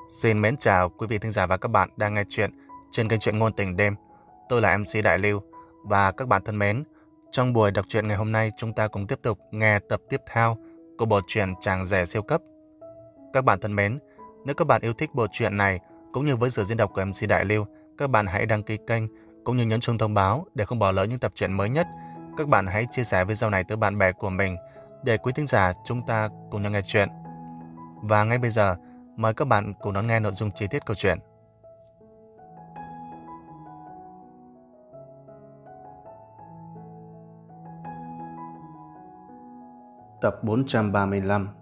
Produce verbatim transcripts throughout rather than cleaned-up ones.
Xin mến chào quý vị thính giả và các bạn đang nghe chuyện trên kênh truyện ngôn tình đêm. Tôi là em xê Đại Lưu và các bạn thân mến, trong buổi đọc truyện ngày hôm nay chúng ta cùng tiếp tục nghe tập tiếp theo của bộ truyện Chàng rể siêu cấp. Các bạn thân mến, nếu các bạn yêu thích bộ truyện này cũng như với sự diễn đọc của em xê Đại Lưu, các bạn hãy đăng ký kênh cũng như nhấn chuông thông báo để không bỏ lỡ những tập truyện mới nhất. Các bạn hãy chia sẻ video này tới bạn bè của mình để quý thính giả chúng ta cùng nhau nghe chuyện. Và ngay bây giờ, mời các bạn cùng đón nghe nội dung chi tiết câu chuyện. Tập bốn trăm ba mươi lăm.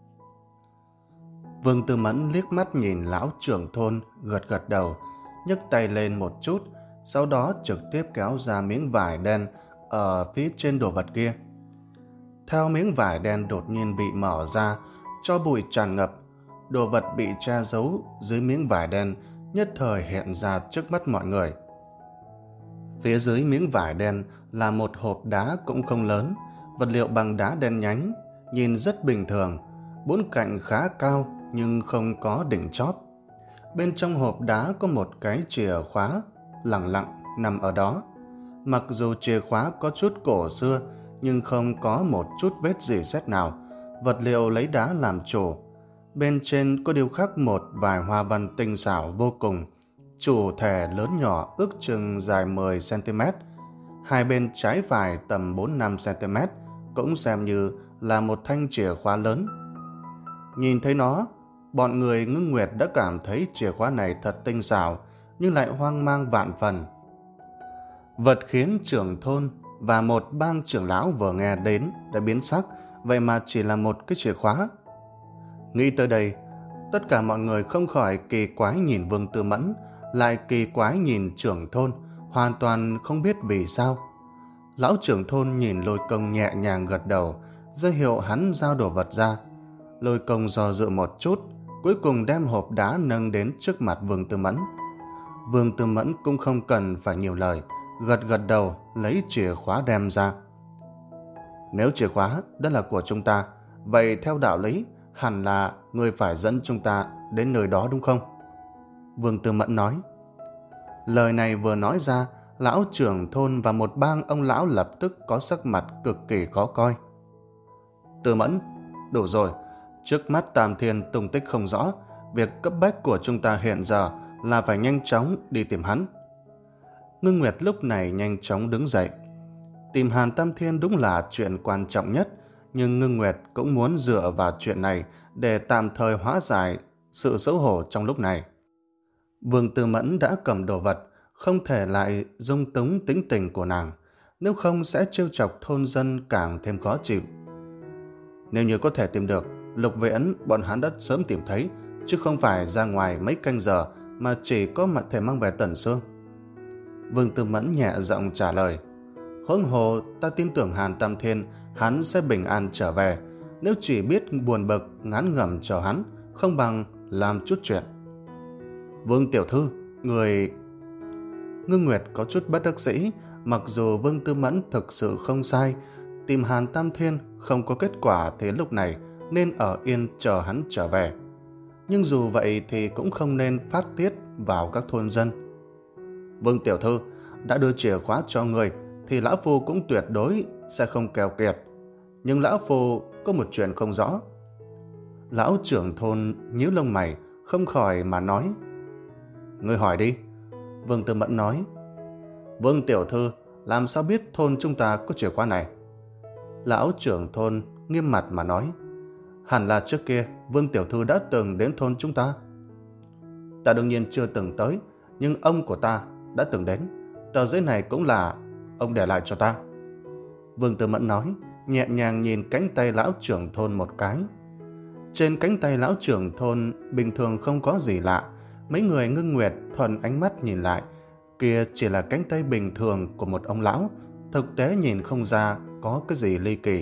Vương Tư Mẫn liếc mắt nhìn lão trưởng thôn, gật gật đầu, nhấc tay lên một chút, sau đó trực tiếp kéo ra miếng vải đen ở phía trên đồ vật kia. Theo miếng vải đen đột nhiên bị mở ra, tro bụi tràn ngập, đồ vật bị che giấu dưới miếng vải đen nhất thời hiện ra trước mắt mọi người. Phía dưới miếng vải đen là một hộp đá cũng không lớn, vật liệu bằng đá đen nhánh, nhìn rất bình thường, bốn cạnh khá cao nhưng không có đỉnh chóp. Bên trong hộp đá có một cái chìa khóa lẳng lặng nằm ở đó. Mặc dù chìa khóa có chút cổ xưa nhưng không có một chút vết rỉ sét nào, vật liệu lấy đá làm chủ. Bên trên có điêu khắc một vài hoa văn tinh xảo vô cùng, chủ thể lớn nhỏ ước chừng dài mười xăng-ti-mét, hai bên trái phải tầm bốn năm xăng-ti-mét, cũng xem như là một thanh chìa khóa lớn. Nhìn thấy nó, bọn người Ngưng Nguyệt đã cảm thấy chìa khóa này thật tinh xảo nhưng lại hoang mang vạn phần. Vật khiến trưởng thôn và một bang trưởng lão vừa nghe đến đã biến sắc, vậy mà chỉ là một cái chìa khóa. Nghĩ tới đây, tất cả mọi người không khỏi kỳ quái nhìn Vương Tư Mẫn, lại kỳ quái nhìn trưởng thôn, hoàn toàn không biết vì sao. Lão trưởng thôn nhìn Lôi Công nhẹ nhàng gật đầu, ra hiệu hắn giao đồ vật ra. Lôi Công do dự một chút, cuối cùng đem hộp đá nâng đến trước mặt Vương Tư Mẫn. Vương Tư Mẫn cũng không cần phải nhiều lời, gật gật đầu lấy chìa khóa đem ra. Nếu chìa khóa đó là của chúng ta, vậy theo đạo lý hẳn là người phải dẫn chúng ta đến nơi đó đúng không? Vương Tư Mẫn nói. Lời này vừa nói ra, lão trưởng thôn và một bang ông lão lập tức có sắc mặt cực kỳ khó coi. Tư Mẫn, đủ rồi, trước mắt Tam Thiên tung tích không rõ, việc cấp bách của chúng ta hiện giờ là phải nhanh chóng đi tìm hắn. Ngưng Nguyệt lúc này nhanh chóng đứng dậy. Tìm Hàn Tam Thiên đúng là chuyện quan trọng nhất, nhưng Ngưng Nguyệt cũng muốn dựa vào chuyện này để tạm thời hóa giải sự xấu hổ trong lúc này. Vương Tư Mẫn đã cầm đồ vật, không thể lại dung túng tính tình của nàng, nếu không sẽ trêu chọc thôn dân càng thêm khó chịu. Nếu như có thể tìm được, Lục Vệ Ấn bọn hắn đã sớm tìm thấy, chứ không phải ra ngoài mấy canh giờ mà chỉ có mặt thể mang về Tần Sương. Vương Tư Mẫn nhẹ giọng trả lời. Huống hồ ta tin tưởng Hàn Tam Thiên hắn sẽ bình an trở về, nếu chỉ biết buồn bực ngán ngẩm chờ hắn, không bằng làm chút chuyện. Vương tiểu thư, người... Ngưng Nguyệt có chút bất đắc dĩ, mặc dù Vương Tư Mẫn thực sự không sai, tìm Hàn Tam Thiên không có kết quả thì lúc này nên ở yên chờ hắn trở về. Nhưng dù vậy thì cũng không nên phát tiết vào các thôn dân. Vương tiểu thư, đã đưa chìa khóa cho người thì lão phu cũng tuyệt đối sẽ không keo kiệt. Nhưng lão phu có một chuyện không rõ. Lão trưởng thôn nhíu lông mày, không khỏi mà nói. Ngươi hỏi đi. Vương Tư Mẫn nói. Vương tiểu thư, làm sao biết thôn chúng ta có chìa khóa này? Lão trưởng thôn nghiêm mặt mà nói. Hẳn là trước kia Vương tiểu thư đã từng đến thôn chúng ta. Ta đương nhiên chưa từng tới, nhưng ông của ta đã từng đến. Tờ giấy này cũng là ông để lại cho ta. Vương Tư Mẫn nói, nhẹ nhàng nhìn cánh tay lão trưởng thôn một cái. Trên cánh tay lão trưởng thôn bình thường không có gì lạ. Mấy người Ngưng Nguyệt thuần ánh mắt nhìn lại, kia chỉ là cánh tay bình thường của một ông lão, thực tế nhìn không ra có cái gì ly kỳ.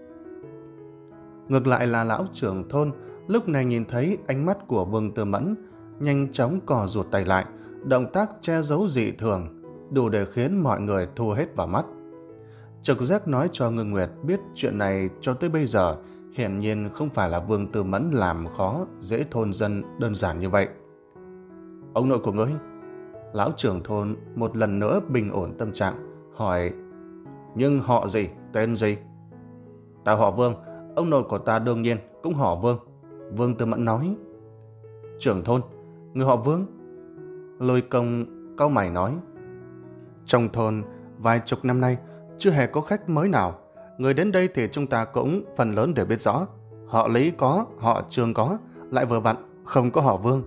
Ngược lại là lão trưởng thôn lúc này nhìn thấy ánh mắt của Vương Tư Mẫn, nhanh chóng cò rụt tay lại, động tác che giấu dị thường, đủ để khiến mọi người thu hết vào mắt. Trực giác nói cho Ngưng Nguyệt biết chuyện này cho tới bây giờ hiển nhiên không phải là Vương Tư Mẫn làm khó dễ thôn dân đơn giản như vậy. Ông nội của ngươi? Lão trưởng thôn một lần nữa bình ổn tâm trạng, hỏi: Nhưng họ gì, tên gì? Ta họ Vương, ông nội của ta đương nhiên cũng họ Vương. Vương Tư Mẫn nói. Trưởng thôn, người họ Vương? Lôi Công cau mày nói. Trong thôn vài chục năm nay chưa hề có khách mới nào. Người đến đây thì chúng ta cũng phần lớn đều biết rõ. Họ Lý có, họ Trương có, lại vừa vặn không có họ Vương.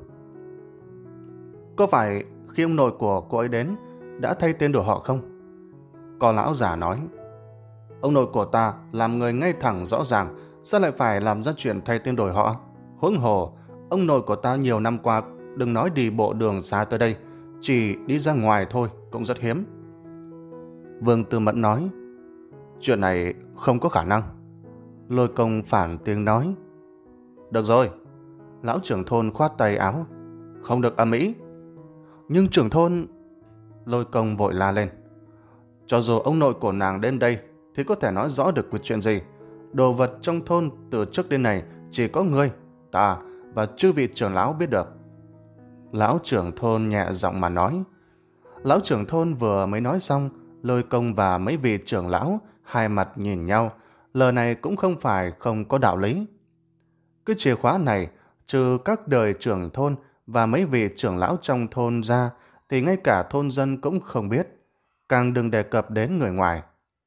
Có phải khi ông nội của cô ấy đến đã thay tên đổi họ không? Có lão già nói. Ông nội của ta làm người ngay thẳng rõ ràng, sao lại phải làm ra chuyện thay tên đổi họ? Huống hồ, ông nội của ta nhiều năm qua đừng nói đi bộ đường xa tới đây, chỉ đi ra ngoài thôi cũng rất hiếm. Vương Tư Mẫn nói. Chuyện này không có khả năng. Lôi Công phản tiếng nói. Được rồi. Lão trưởng thôn khoát tay áo. Không được ầm ĩ. Nhưng trưởng thôn... Lôi Công vội la lên. Cho dù ông nội của nàng đến đây thì có thể nói rõ được chuyện gì. Đồ vật trong thôn từ trước đến nay chỉ có ngươi, ta và chư vị trưởng lão biết được. Lão trưởng thôn nhẹ giọng mà nói. Lão trưởng thôn vừa mới nói xong, Lôi Công và mấy vị trưởng lão hai mặt nhìn nhau. Lời này cũng không phải không có đạo lý. Cái chìa khóa này, trừ các đời trưởng thôn và mấy vị trưởng lão trong thôn ra, thì ngay cả thôn dân cũng không biết, càng đừng đề cập đến người ngoài.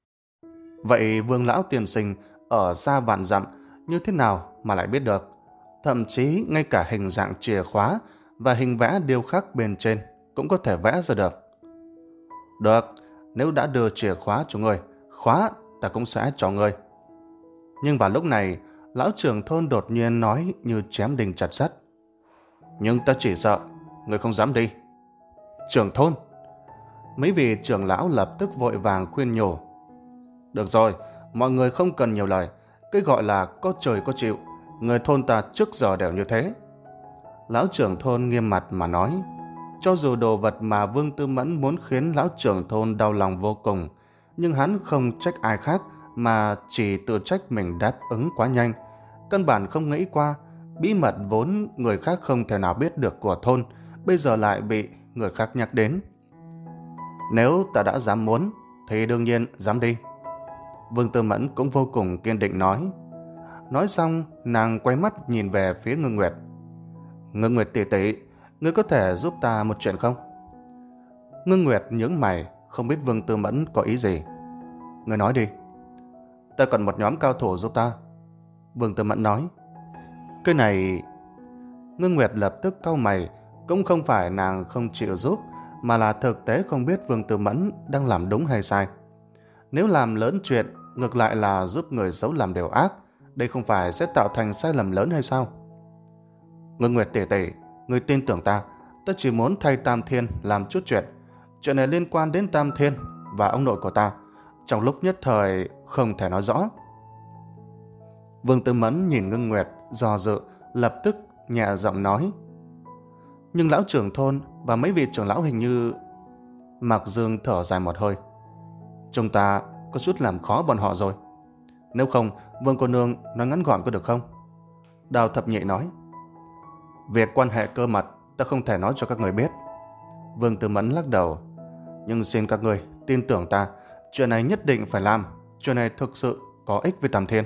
Vậy Vương lão tiền sinh ở xa vạn dặm như thế nào mà lại biết được? Thậm chí ngay cả hình dạng chìa khóa và hình vẽ điêu khắc bên trên cũng có thể vẽ ra được. Được, nếu đã đưa chìa khóa cho ngươi, khóa ta cũng sẽ cho ngươi. Nhưng vào lúc này, lão trưởng thôn đột nhiên nói như chém đinh chặt sắt. Nhưng ta chỉ sợ ngươi không dám đi. Trưởng thôn! Mấy vị trưởng lão lập tức vội vàng khuyên nhủ. Được rồi, mọi người không cần nhiều lời. Cái gọi là có trời có chịu, người thôn ta trước giờ đều như thế. Lão trưởng thôn nghiêm mặt mà nói. Cho dù đồ vật mà Vương Tư Mẫn muốn khiến lão trưởng thôn đau lòng vô cùng, nhưng hắn không trách ai khác mà chỉ tự trách mình đáp ứng quá nhanh. Căn bản không nghĩ qua, bí mật vốn người khác không thể nào biết được của thôn, bây giờ lại bị người khác nhắc đến. Nếu ta đã dám muốn, thì đương nhiên dám đi. Vương Tư Mẫn cũng vô cùng kiên định nói. Nói xong, nàng quay mắt nhìn về phía Ngưng Nguyệt. Ngưng Nguyệt tỷ tỷ, ngươi có thể giúp ta một chuyện không? Ngưng Nguyệt nhướng mày, không biết Vương Tư Mẫn có ý gì. Ngươi nói đi. Ta cần một nhóm cao thủ giúp ta. Vương Tư Mẫn nói. Cái này... Ngưng Nguyệt lập tức cau mày, cũng không phải nàng không chịu giúp, mà là thực tế không biết Vương Tư Mẫn đang làm đúng hay sai. Nếu làm lớn chuyện, ngược lại là giúp người xấu làm điều ác, đây không phải sẽ tạo thành sai lầm lớn hay sao? Ngưng Nguyệt tỷ tỷ, người tin tưởng ta, ta chỉ muốn thay Tam Thiên làm chút chuyện. Chuyện này liên quan đến Tam Thiên và ông nội của ta, trong lúc nhất thời không thể nói rõ. Vương Tư Mẫn nhìn Ngưng Nguyệt do dự, lập tức nhẹ giọng nói. Nhưng lão trưởng thôn và mấy vị trưởng lão hình như... Mạc Dương thở dài một hơi. Chúng ta có chút làm khó bọn họ rồi. Nếu không, Vương cô nương nói ngắn gọn có được không? Đào Thập Nhị nói. Việc quan hệ cơ mật ta không thể nói cho các người biết. Vương Tư Mẫn lắc đầu. Nhưng xin các người tin tưởng ta, chuyện này nhất định phải làm. Chuyện này thực sự có ích với Tam Thiên.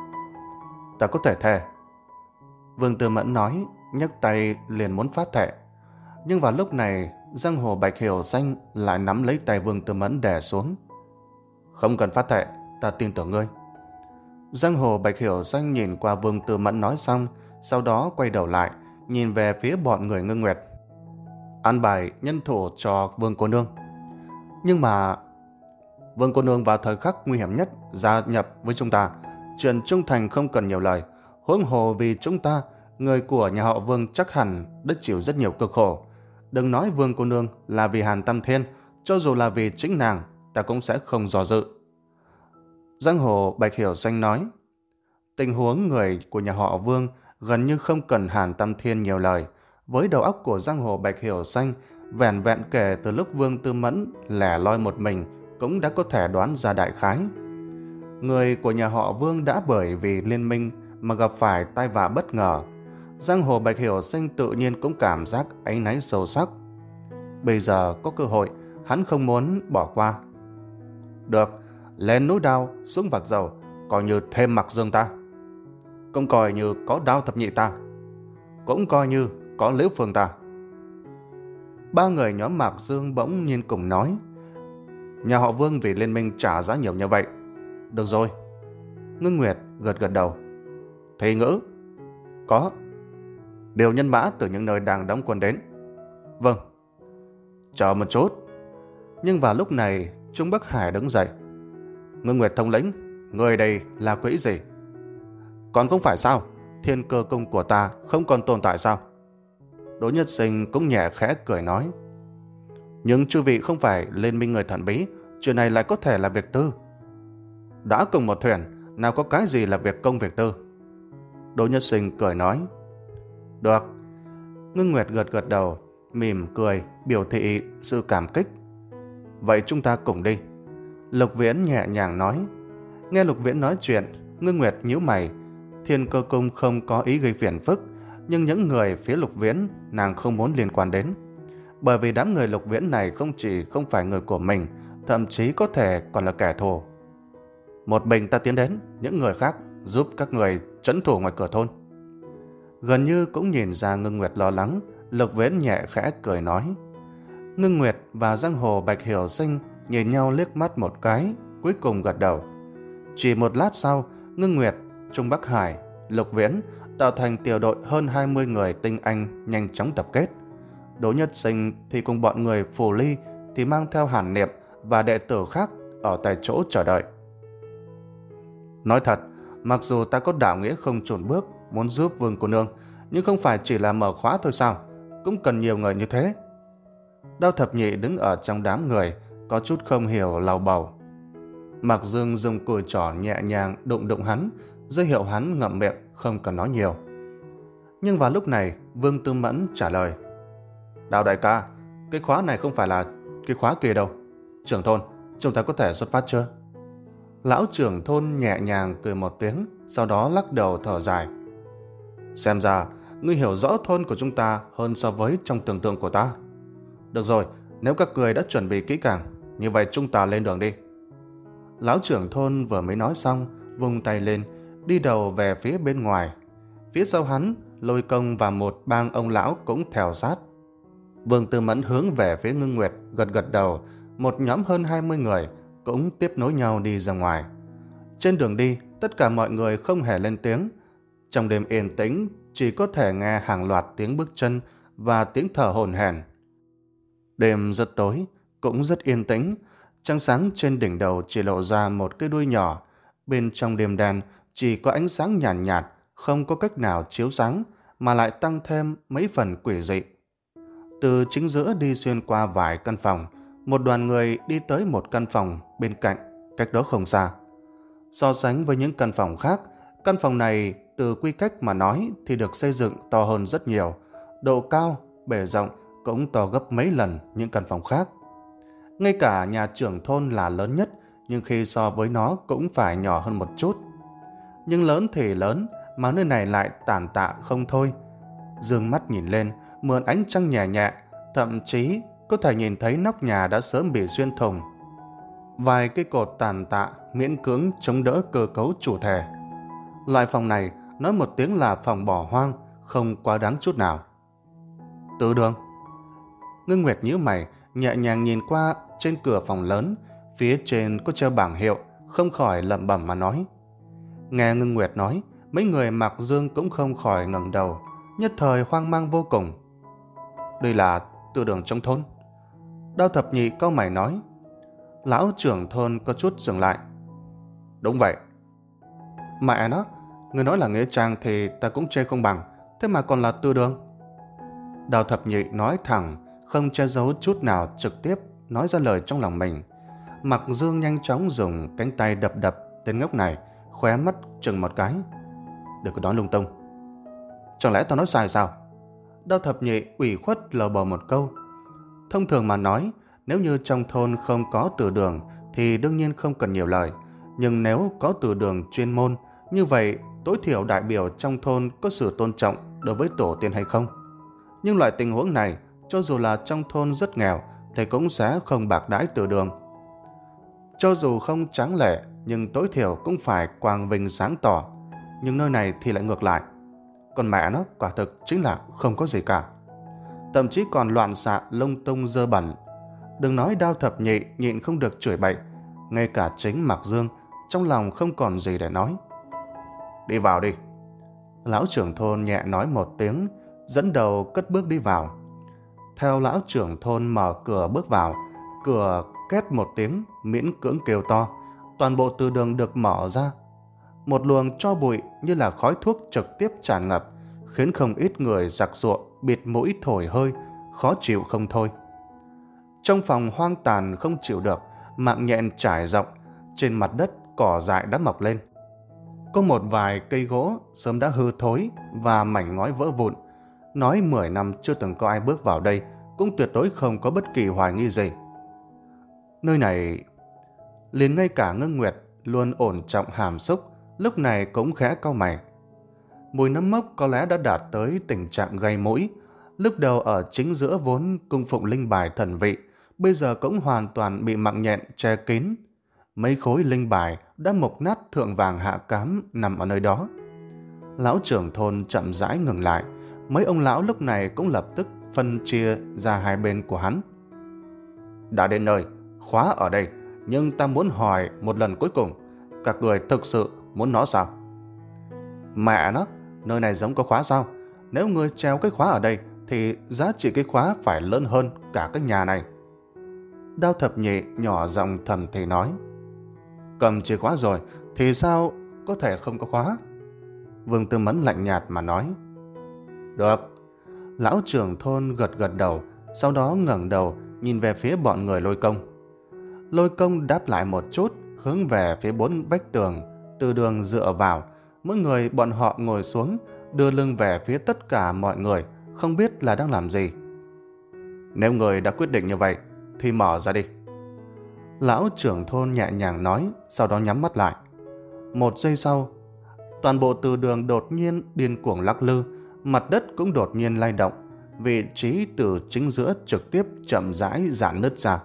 Ta có thể thề. Vương Tư Mẫn nói, nhấc tay liền muốn phát thệ. Nhưng vào lúc này, giang hồ Bạch Hiểu Xanh lại nắm lấy tay Vương Tư Mẫn đè xuống. Không cần phát thệ, ta tin tưởng ngươi. Giang hồ Bạch Hiểu Xanh nhìn qua Vương Tư Mẫn nói xong, sau đó quay đầu lại, nhìn về phía bọn người Ngưng Nguyệt. An bài nhân thủ cho Vương cô nương. Nhưng mà... Vương cô nương vào thời khắc nguy hiểm nhất gia nhập với chúng ta. Chuyện trung thành không cần nhiều lời. Huống hồ vì chúng ta, người của nhà họ Vương chắc hẳn đã chịu rất nhiều cực khổ. Đừng nói Vương cô nương là vì Hàn Tam Thiên, cho dù là vì chính nàng, ta cũng sẽ không dò dự. Giang hồ Bạch Hiểu Xanh nói. Tình huống người của nhà họ Vương gần như không cần Hàn Tam Thiên nhiều lời. Với đầu óc của giang hồ Bạch Hiểu Xanh, vẻn vẹn kể từ lúc Vương Tư Mẫn lẻ loi một mình cũng đã có thể đoán ra đại khái. Người của nhà họ Vương đã bởi vì liên minh mà gặp phải tai vạ bất ngờ. Giang hồ Bạch Hiểu Sinh tự nhiên cũng cảm giác áy náy sâu sắc. Bây giờ có cơ hội, hắn không muốn bỏ qua. Được, lên núi Đao, xuống Vạc Dầu, coi như thêm Mạc Dương ta. Cũng coi như có Đao Thập Nhị ta. Cũng coi như có Liễu Phương ta. Ba người nhóm Mạc Dương bỗng nhiên cùng nói. Nhà họ Vương vì liên minh trả giá nhiều như vậy. Được rồi. Ngưng Nguyệt gật gật đầu. Thị Ngữ. Có. Điều nhân mã từ những nơi đang đóng quân đến. Vâng. Chờ một chút. Nhưng vào lúc này Trung Bắc Hải đứng dậy. Ngưng Nguyệt thống lĩnh, người đây là quỹ gì? Còn không phải sao? Thiên Cơ Cung của ta không còn tồn tại sao? Đỗ Nhất Sinh cũng nhẹ khẽ cười nói. Nhưng chư vị không phải liên minh người thần bí, chuyện này lại có thể là việc tư. Đã cùng một thuyền, nào có cái gì là việc công việc tư? Đỗ Nhất Sinh cười nói. Được. Ngưng Nguyệt gật gật đầu, mỉm cười, biểu thị sự cảm kích. Vậy chúng ta cùng đi. Lục Viễn nhẹ nhàng nói. Nghe Lục Viễn nói chuyện, Ngưng Nguyệt nhíu mày. Thiên Cơ Cung không có ý gây phiền phức, nhưng những người phía Lục Viễn nàng không muốn liên quan đến. Bởi vì đám người Lục Viễn này không chỉ không phải người của mình, thậm chí có thể còn là kẻ thù. Một mình ta tiến đến, những người khác giúp các người trấn thủ ngoài cửa thôn. Gần như cũng nhìn ra Ngưng Nguyệt lo lắng, Lục Viễn nhẹ khẽ cười nói. Ngưng Nguyệt và Giang Hồ Bạch Hiểu Sinh nhìn nhau liếc mắt một cái, cuối cùng gật đầu. Chỉ một lát sau, Ngưng Nguyệt, Trung Bắc Hải, Lục Viễn tạo thành tiểu đội hơn hai mươi người tinh anh nhanh chóng tập kết. Đỗ Nhất Sinh thì cùng bọn người Phù Ly thì mang theo Hàn Niệm và đệ tử khác ở tại chỗ chờ đợi. Nói thật, mặc dù ta có đạo nghĩa không chùn bước muốn giúp Vương cô nương, nhưng không phải chỉ là mở khóa thôi sao? Cũng cần nhiều người như thế. Đao Thập Nhị đứng ở trong đám người, có chút không hiểu lầu bầu. Mạc Dương dùng cùi trỏ nhẹ nhàng đụng đụng hắn, giới hiệu hắn ngậm miệng, không cần nói nhiều. Nhưng vào lúc này, Vương Tư Mẫn trả lời. Đào đại ca, cái khóa này không phải là cái khóa kia đâu. Trưởng thôn, chúng ta có thể xuất phát chưa? Lão trưởng thôn nhẹ nhàng cười một tiếng, sau đó lắc đầu thở dài. Xem ra, ngươi hiểu rõ thôn của chúng ta hơn so với trong tưởng tượng của ta. Được rồi, nếu các người đã chuẩn bị kỹ càng, như vậy chúng ta lên đường đi. Lão trưởng thôn vừa mới nói xong, vung tay lên, đi đầu về phía bên ngoài. Phía sau hắn, Lôi Công và một bang ông lão cũng theo sát. Vương Tư Mẫn hướng về phía Ngưng Nguyệt, gật gật đầu, một nhóm hơn hai mươi người cũng tiếp nối nhau đi ra ngoài. Trên đường đi, tất cả mọi người không hề lên tiếng. Trong đêm yên tĩnh, chỉ có thể nghe hàng loạt tiếng bước chân và tiếng thở hổn hển. Đêm rất tối, cũng rất yên tĩnh. Trăng sáng trên đỉnh đầu chỉ lộ ra một cái đuôi nhỏ. Bên trong đêm đen chỉ có ánh sáng nhàn nhạt, nhạt, không có cách nào chiếu sáng, mà lại tăng thêm mấy phần quỷ dị. Từ chính giữa đi xuyên qua vài căn phòng, một đoàn người đi tới một căn phòng bên cạnh, cách đó không xa. So sánh với những căn phòng khác, căn phòng này từ quy cách mà nói thì được xây dựng to hơn rất nhiều. Độ cao, bề rộng cũng to gấp mấy lần những căn phòng khác. Ngay cả nhà trưởng thôn là lớn nhất, nhưng khi so với nó cũng phải nhỏ hơn một chút. Nhưng lớn thì lớn, mà nơi này lại tàn tạ không thôi. Dương mắt nhìn lên, mượn ánh trăng nhẹ nhẹ, thậm chí có thể nhìn thấy nóc nhà đã sớm bị xuyên thủng. Vài cây cột tàn tạ miễn cưỡng chống đỡ cơ cấu chủ thể. Loại phòng này nói một tiếng là phòng bỏ hoang, không quá đáng chút nào. Tứ đường. Ngưng Nguyệt nhíu mày, nhẹ nhàng nhìn qua trên cửa phòng lớn, phía trên có treo bảng hiệu, không khỏi lẩm bẩm mà nói. Nghe Ngưng Nguyệt nói, mấy người Mạc Dương cũng không khỏi ngẩng đầu, nhất thời hoang mang vô cùng. Đây là từ đường trong thôn. Đao Thập Nhị cau mày nói. Lão trưởng thôn có chút dừng lại. Đúng vậy. Mẹ nó, người nói là nghĩa trang thì ta cũng chê không bằng, thế mà còn là tư đường. Đao Thập Nhị nói thẳng, không che giấu chút nào, trực tiếp nói ra lời trong lòng mình. Mạc Dương nhanh chóng dùng cánh tay đập đập tên ngốc này, khóe mắt chừng một cái. Đừng có nói lung tung. Chẳng lẽ tao nói sai sao? Đao Thập Nhị ủy khuất lờ bờ một câu. Thông thường mà nói, nếu như trong thôn không có từ đường thì đương nhiên không cần nhiều lời. Nhưng nếu có từ đường chuyên môn, như vậy tối thiểu đại biểu trong thôn có sự tôn trọng đối với tổ tiên hay không. Nhưng loại tình huống này, cho dù là trong thôn rất nghèo thì cũng sẽ không bạc đãi Từ Đường. Cho dù không tráng lệ, nhưng tối thiểu cũng phải quang vinh sáng tỏ. Nhưng nơi này thì lại ngược lại. Còn mẹ nó quả thực chính là không có gì cả. Thậm chí còn loạn xạ lung tung dơ bẩn. Đừng nói Đao Thập Nhị nhịn không được chửi bậy, ngay cả chính Mạc Dương trong lòng không còn gì để nói. Đi vào đi. Lão trưởng thôn nhẹ nói một tiếng, dẫn đầu cất bước đi vào. Theo lão trưởng thôn mở cửa bước vào, cửa két một tiếng miễn cưỡng kêu to, toàn bộ từ đường được mở ra. Một luồng tro bụi như là khói thuốc trực tiếp tràn ngập, khiến không ít người giặc giụa bịt mũi thổi hơi, khó chịu không thôi. Trong phòng hoang tàn không chịu được, mạng nhện trải rộng, trên mặt đất cỏ dại đã mọc lên. Có một vài cây gỗ sớm đã hư thối và mảnh ngói vỡ vụn. Nói mười năm chưa từng có ai bước vào đây cũng tuyệt đối không có bất kỳ hoài nghi gì. Nơi này, liền ngay cả Ngưng Nguyệt luôn ổn trọng hàm xúc lúc này cũng khẽ cau mày. Mùi nấm mốc có lẽ đã đạt tới tình trạng gây mũi. Lúc đầu ở chính giữa vốn cung phụng linh bài thần vị, bây giờ cũng hoàn toàn bị mạng nhện che kín. Mấy khối linh bài đã mục nát thượng vàng hạ cám nằm ở nơi đó. Lão trưởng thôn chậm rãi ngừng lại. Mấy ông lão lúc này cũng lập tức phân chia ra hai bên của hắn. Đã đến nơi, khóa ở đây, nhưng ta muốn hỏi một lần cuối cùng, các người thực sự muốn nó sao? Mẹ nó, nơi này giống có khóa sao? Nếu ngươi treo cái khóa ở đây thì giá trị cái khóa phải lớn hơn cả cái nhà này. Đao Thập Nhị nhỏ giọng thầm thì nói. Cầm chìa khóa rồi thì sao có thể không có khóa? Vương Tư Mẫn lạnh nhạt mà nói. Được. Lão trưởng thôn gật gật đầu, sau đó ngẩng đầu nhìn về phía bọn người Lôi Công. Lôi Công đáp lại một chút, hướng về phía bốn vách tường, Từ Đường dựa vào. Mỗi người bọn họ ngồi xuống, đưa lưng về phía tất cả mọi người, không biết là đang làm gì. Nếu người đã quyết định như vậy thì mở ra đi. Lão trưởng thôn nhẹ nhàng nói, sau đó nhắm mắt lại. Một giây sau, toàn bộ Từ Đường đột nhiên điên cuồng lắc lư, mặt đất cũng đột nhiên lay động, vị trí từ chính giữa trực tiếp chậm rãi rạn nứt ra.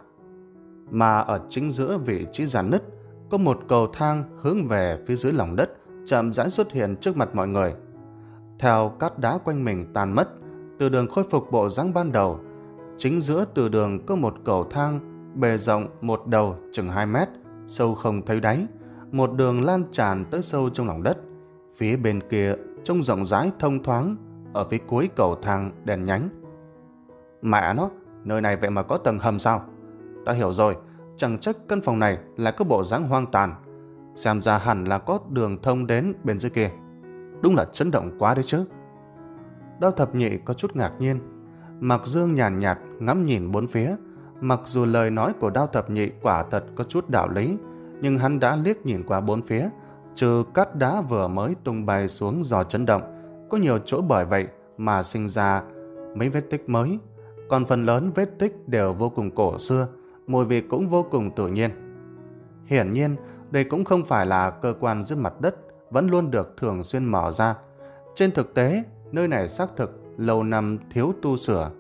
Mà ở chính giữa vị trí rạn nứt có một cầu thang hướng về phía dưới lòng đất chậm rãi xuất hiện trước mặt mọi người. Theo cát đá quanh mình tan mất, Từ Đường khôi phục bộ dáng ban đầu. Chính giữa Từ Đường có một cầu thang bề rộng một đầu chừng hai mét, sâu không thấy đáy, một đường lan tràn tới sâu trong lòng đất. Phía bên kia trông rộng rãi thông thoáng, ở phía cuối cầu thang đèn nhánh. Mẹ nó, nơi này vậy mà có tầng hầm sao? Ta hiểu rồi, chẳng trách căn phòng này lại có bộ dáng hoang tàn. Xem ra hẳn là có đường thông đến bên dưới kia. Đúng là chấn động quá đấy chứ. Đao Thập Nhị có chút ngạc nhiên. Mạc Dương nhàn nhạt, nhạt ngắm nhìn bốn phía. Mặc dù lời nói của Đao Thập Nhị quả thật có chút đạo lý, nhưng hắn đã liếc nhìn qua bốn phía, trừ cát đá vừa mới tung bay xuống do chấn động, có nhiều chỗ bởi vậy mà sinh ra mấy vết tích mới, còn phần lớn vết tích đều vô cùng cổ xưa, mùi vị cũng vô cùng tự nhiên. Hiển nhiên, đây cũng không phải là cơ quan dưới mặt đất vẫn luôn được thường xuyên mở ra. Trên thực tế, nơi này xác thực lâu năm thiếu tu sửa.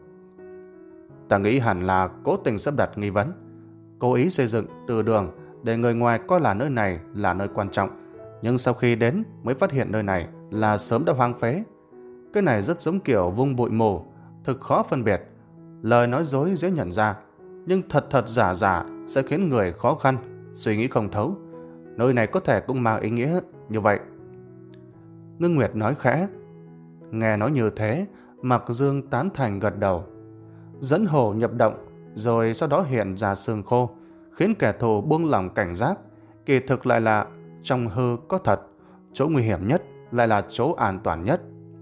Ta nghĩ hẳn là cố tình sắp đặt nghi vấn, cố ý xây dựng Từ Đường để người ngoài coi là nơi này là nơi quan trọng, nhưng sau khi đến mới phát hiện nơi này là sớm đã hoang phế. Cái này rất giống kiểu vung bụi mù, thực khó phân biệt. Lời nói dối dễ nhận ra, nhưng thật thật giả giả sẽ khiến người khó khăn, suy nghĩ không thấu. Nơi này có thể cũng mang ý nghĩa như vậy. Ngưng Nguyệt nói khẽ. Nghe nói như thế, Mạc Dương tán thành gật đầu. Dẫn hổ nhập động, rồi sau đó hiện ra xương khô, khiến kẻ thù buông lỏng cảnh giác. Kỳ thực lại là trong hư có thật, chỗ nguy hiểm nhất lại là chỗ an toàn nhất.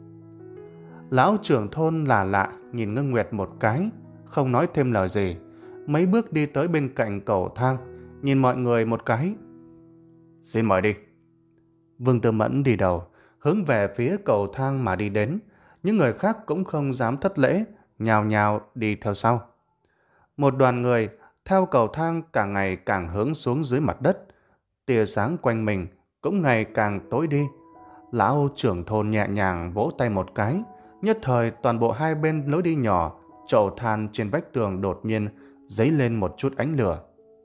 Lão trưởng thôn là lạ nhìn Ngưng Nguyệt một cái, không nói thêm lời gì, mấy bước đi tới bên cạnh cầu thang, nhìn mọi người một cái. Xin mời đi. Vương Tư Mẫn đi đầu, hướng về phía cầu thang mà đi đến. Những người khác cũng không dám thất lễ, nhào nhào đi theo sau. Một đoàn người theo cầu thang càng ngày càng hướng xuống dưới mặt đất. Tia sáng quanh mình cũng ngày càng tối đi. Lão trưởng thôn nhẹ nhàng vỗ tay một cái, nhất thời toàn bộ hai bên lối đi nhỏ, chậu than trên vách tường đột nhiên dấy lên một chút ánh lửa,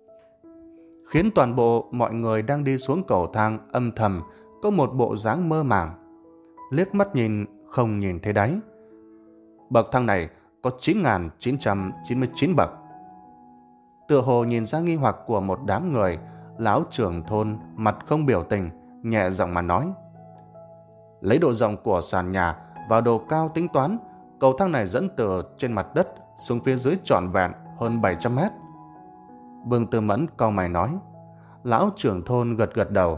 khiến toàn bộ mọi người đang đi xuống cầu thang âm thầm có một bộ dáng mơ màng, liếc mắt nhìn không nhìn thấy đáy. Bậc thang này có chín nghìn chín trăm chín mươi chín bậc. Tựa hồ nhìn ra nghi hoặc của một đám người, lão trưởng thôn mặt không biểu tình, nhẹ giọng mà nói: lấy độ rộng của sàn nhà và độ cao tính toán, cầu thang này dẫn từ trên mặt đất xuống phía dưới trọn vẹn hơn bảy trăm mét. Vương Tư Mẫn cau mày nói. Lão trưởng thôn gật gật đầu.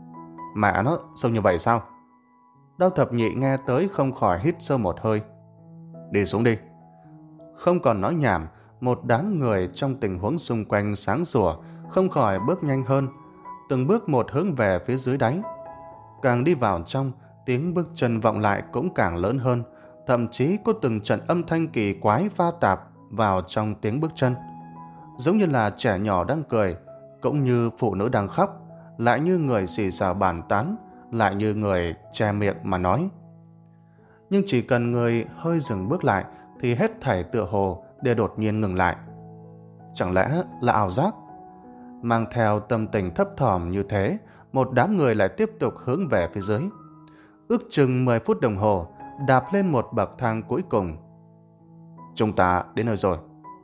Mẹ nó, sâu như vậy sao? Đao Thập Nhị nghe tới không khỏi hít sâu một hơi. Đi xuống đi. Không còn nói nhảm, một đám người trong tình huống xung quanh sáng sủa không khỏi bước nhanh hơn, từng bước một hướng về phía dưới đáy. Càng đi vào trong, tiếng bước chân vọng lại cũng càng lớn hơn, thậm chí có từng trận âm thanh kỳ quái pha tạp vào trong tiếng bước chân, giống như là trẻ nhỏ đang cười, cũng như phụ nữ đang khóc, lại như người xì xào bàn tán, lại như người che miệng mà nói. Nhưng chỉ cần người hơi dừng bước lại thì hết thảy tựa hồ đều đột nhiên ngừng lại. Chẳng lẽ là ảo giác? Mang theo tâm tình thấp thỏm như thế, một đám người lại tiếp tục hướng về phía dưới. Ước chừng mười phút đồng hồ, đạp lên một bậc thang cuối cùng. Chúng ta đến nơi rồi.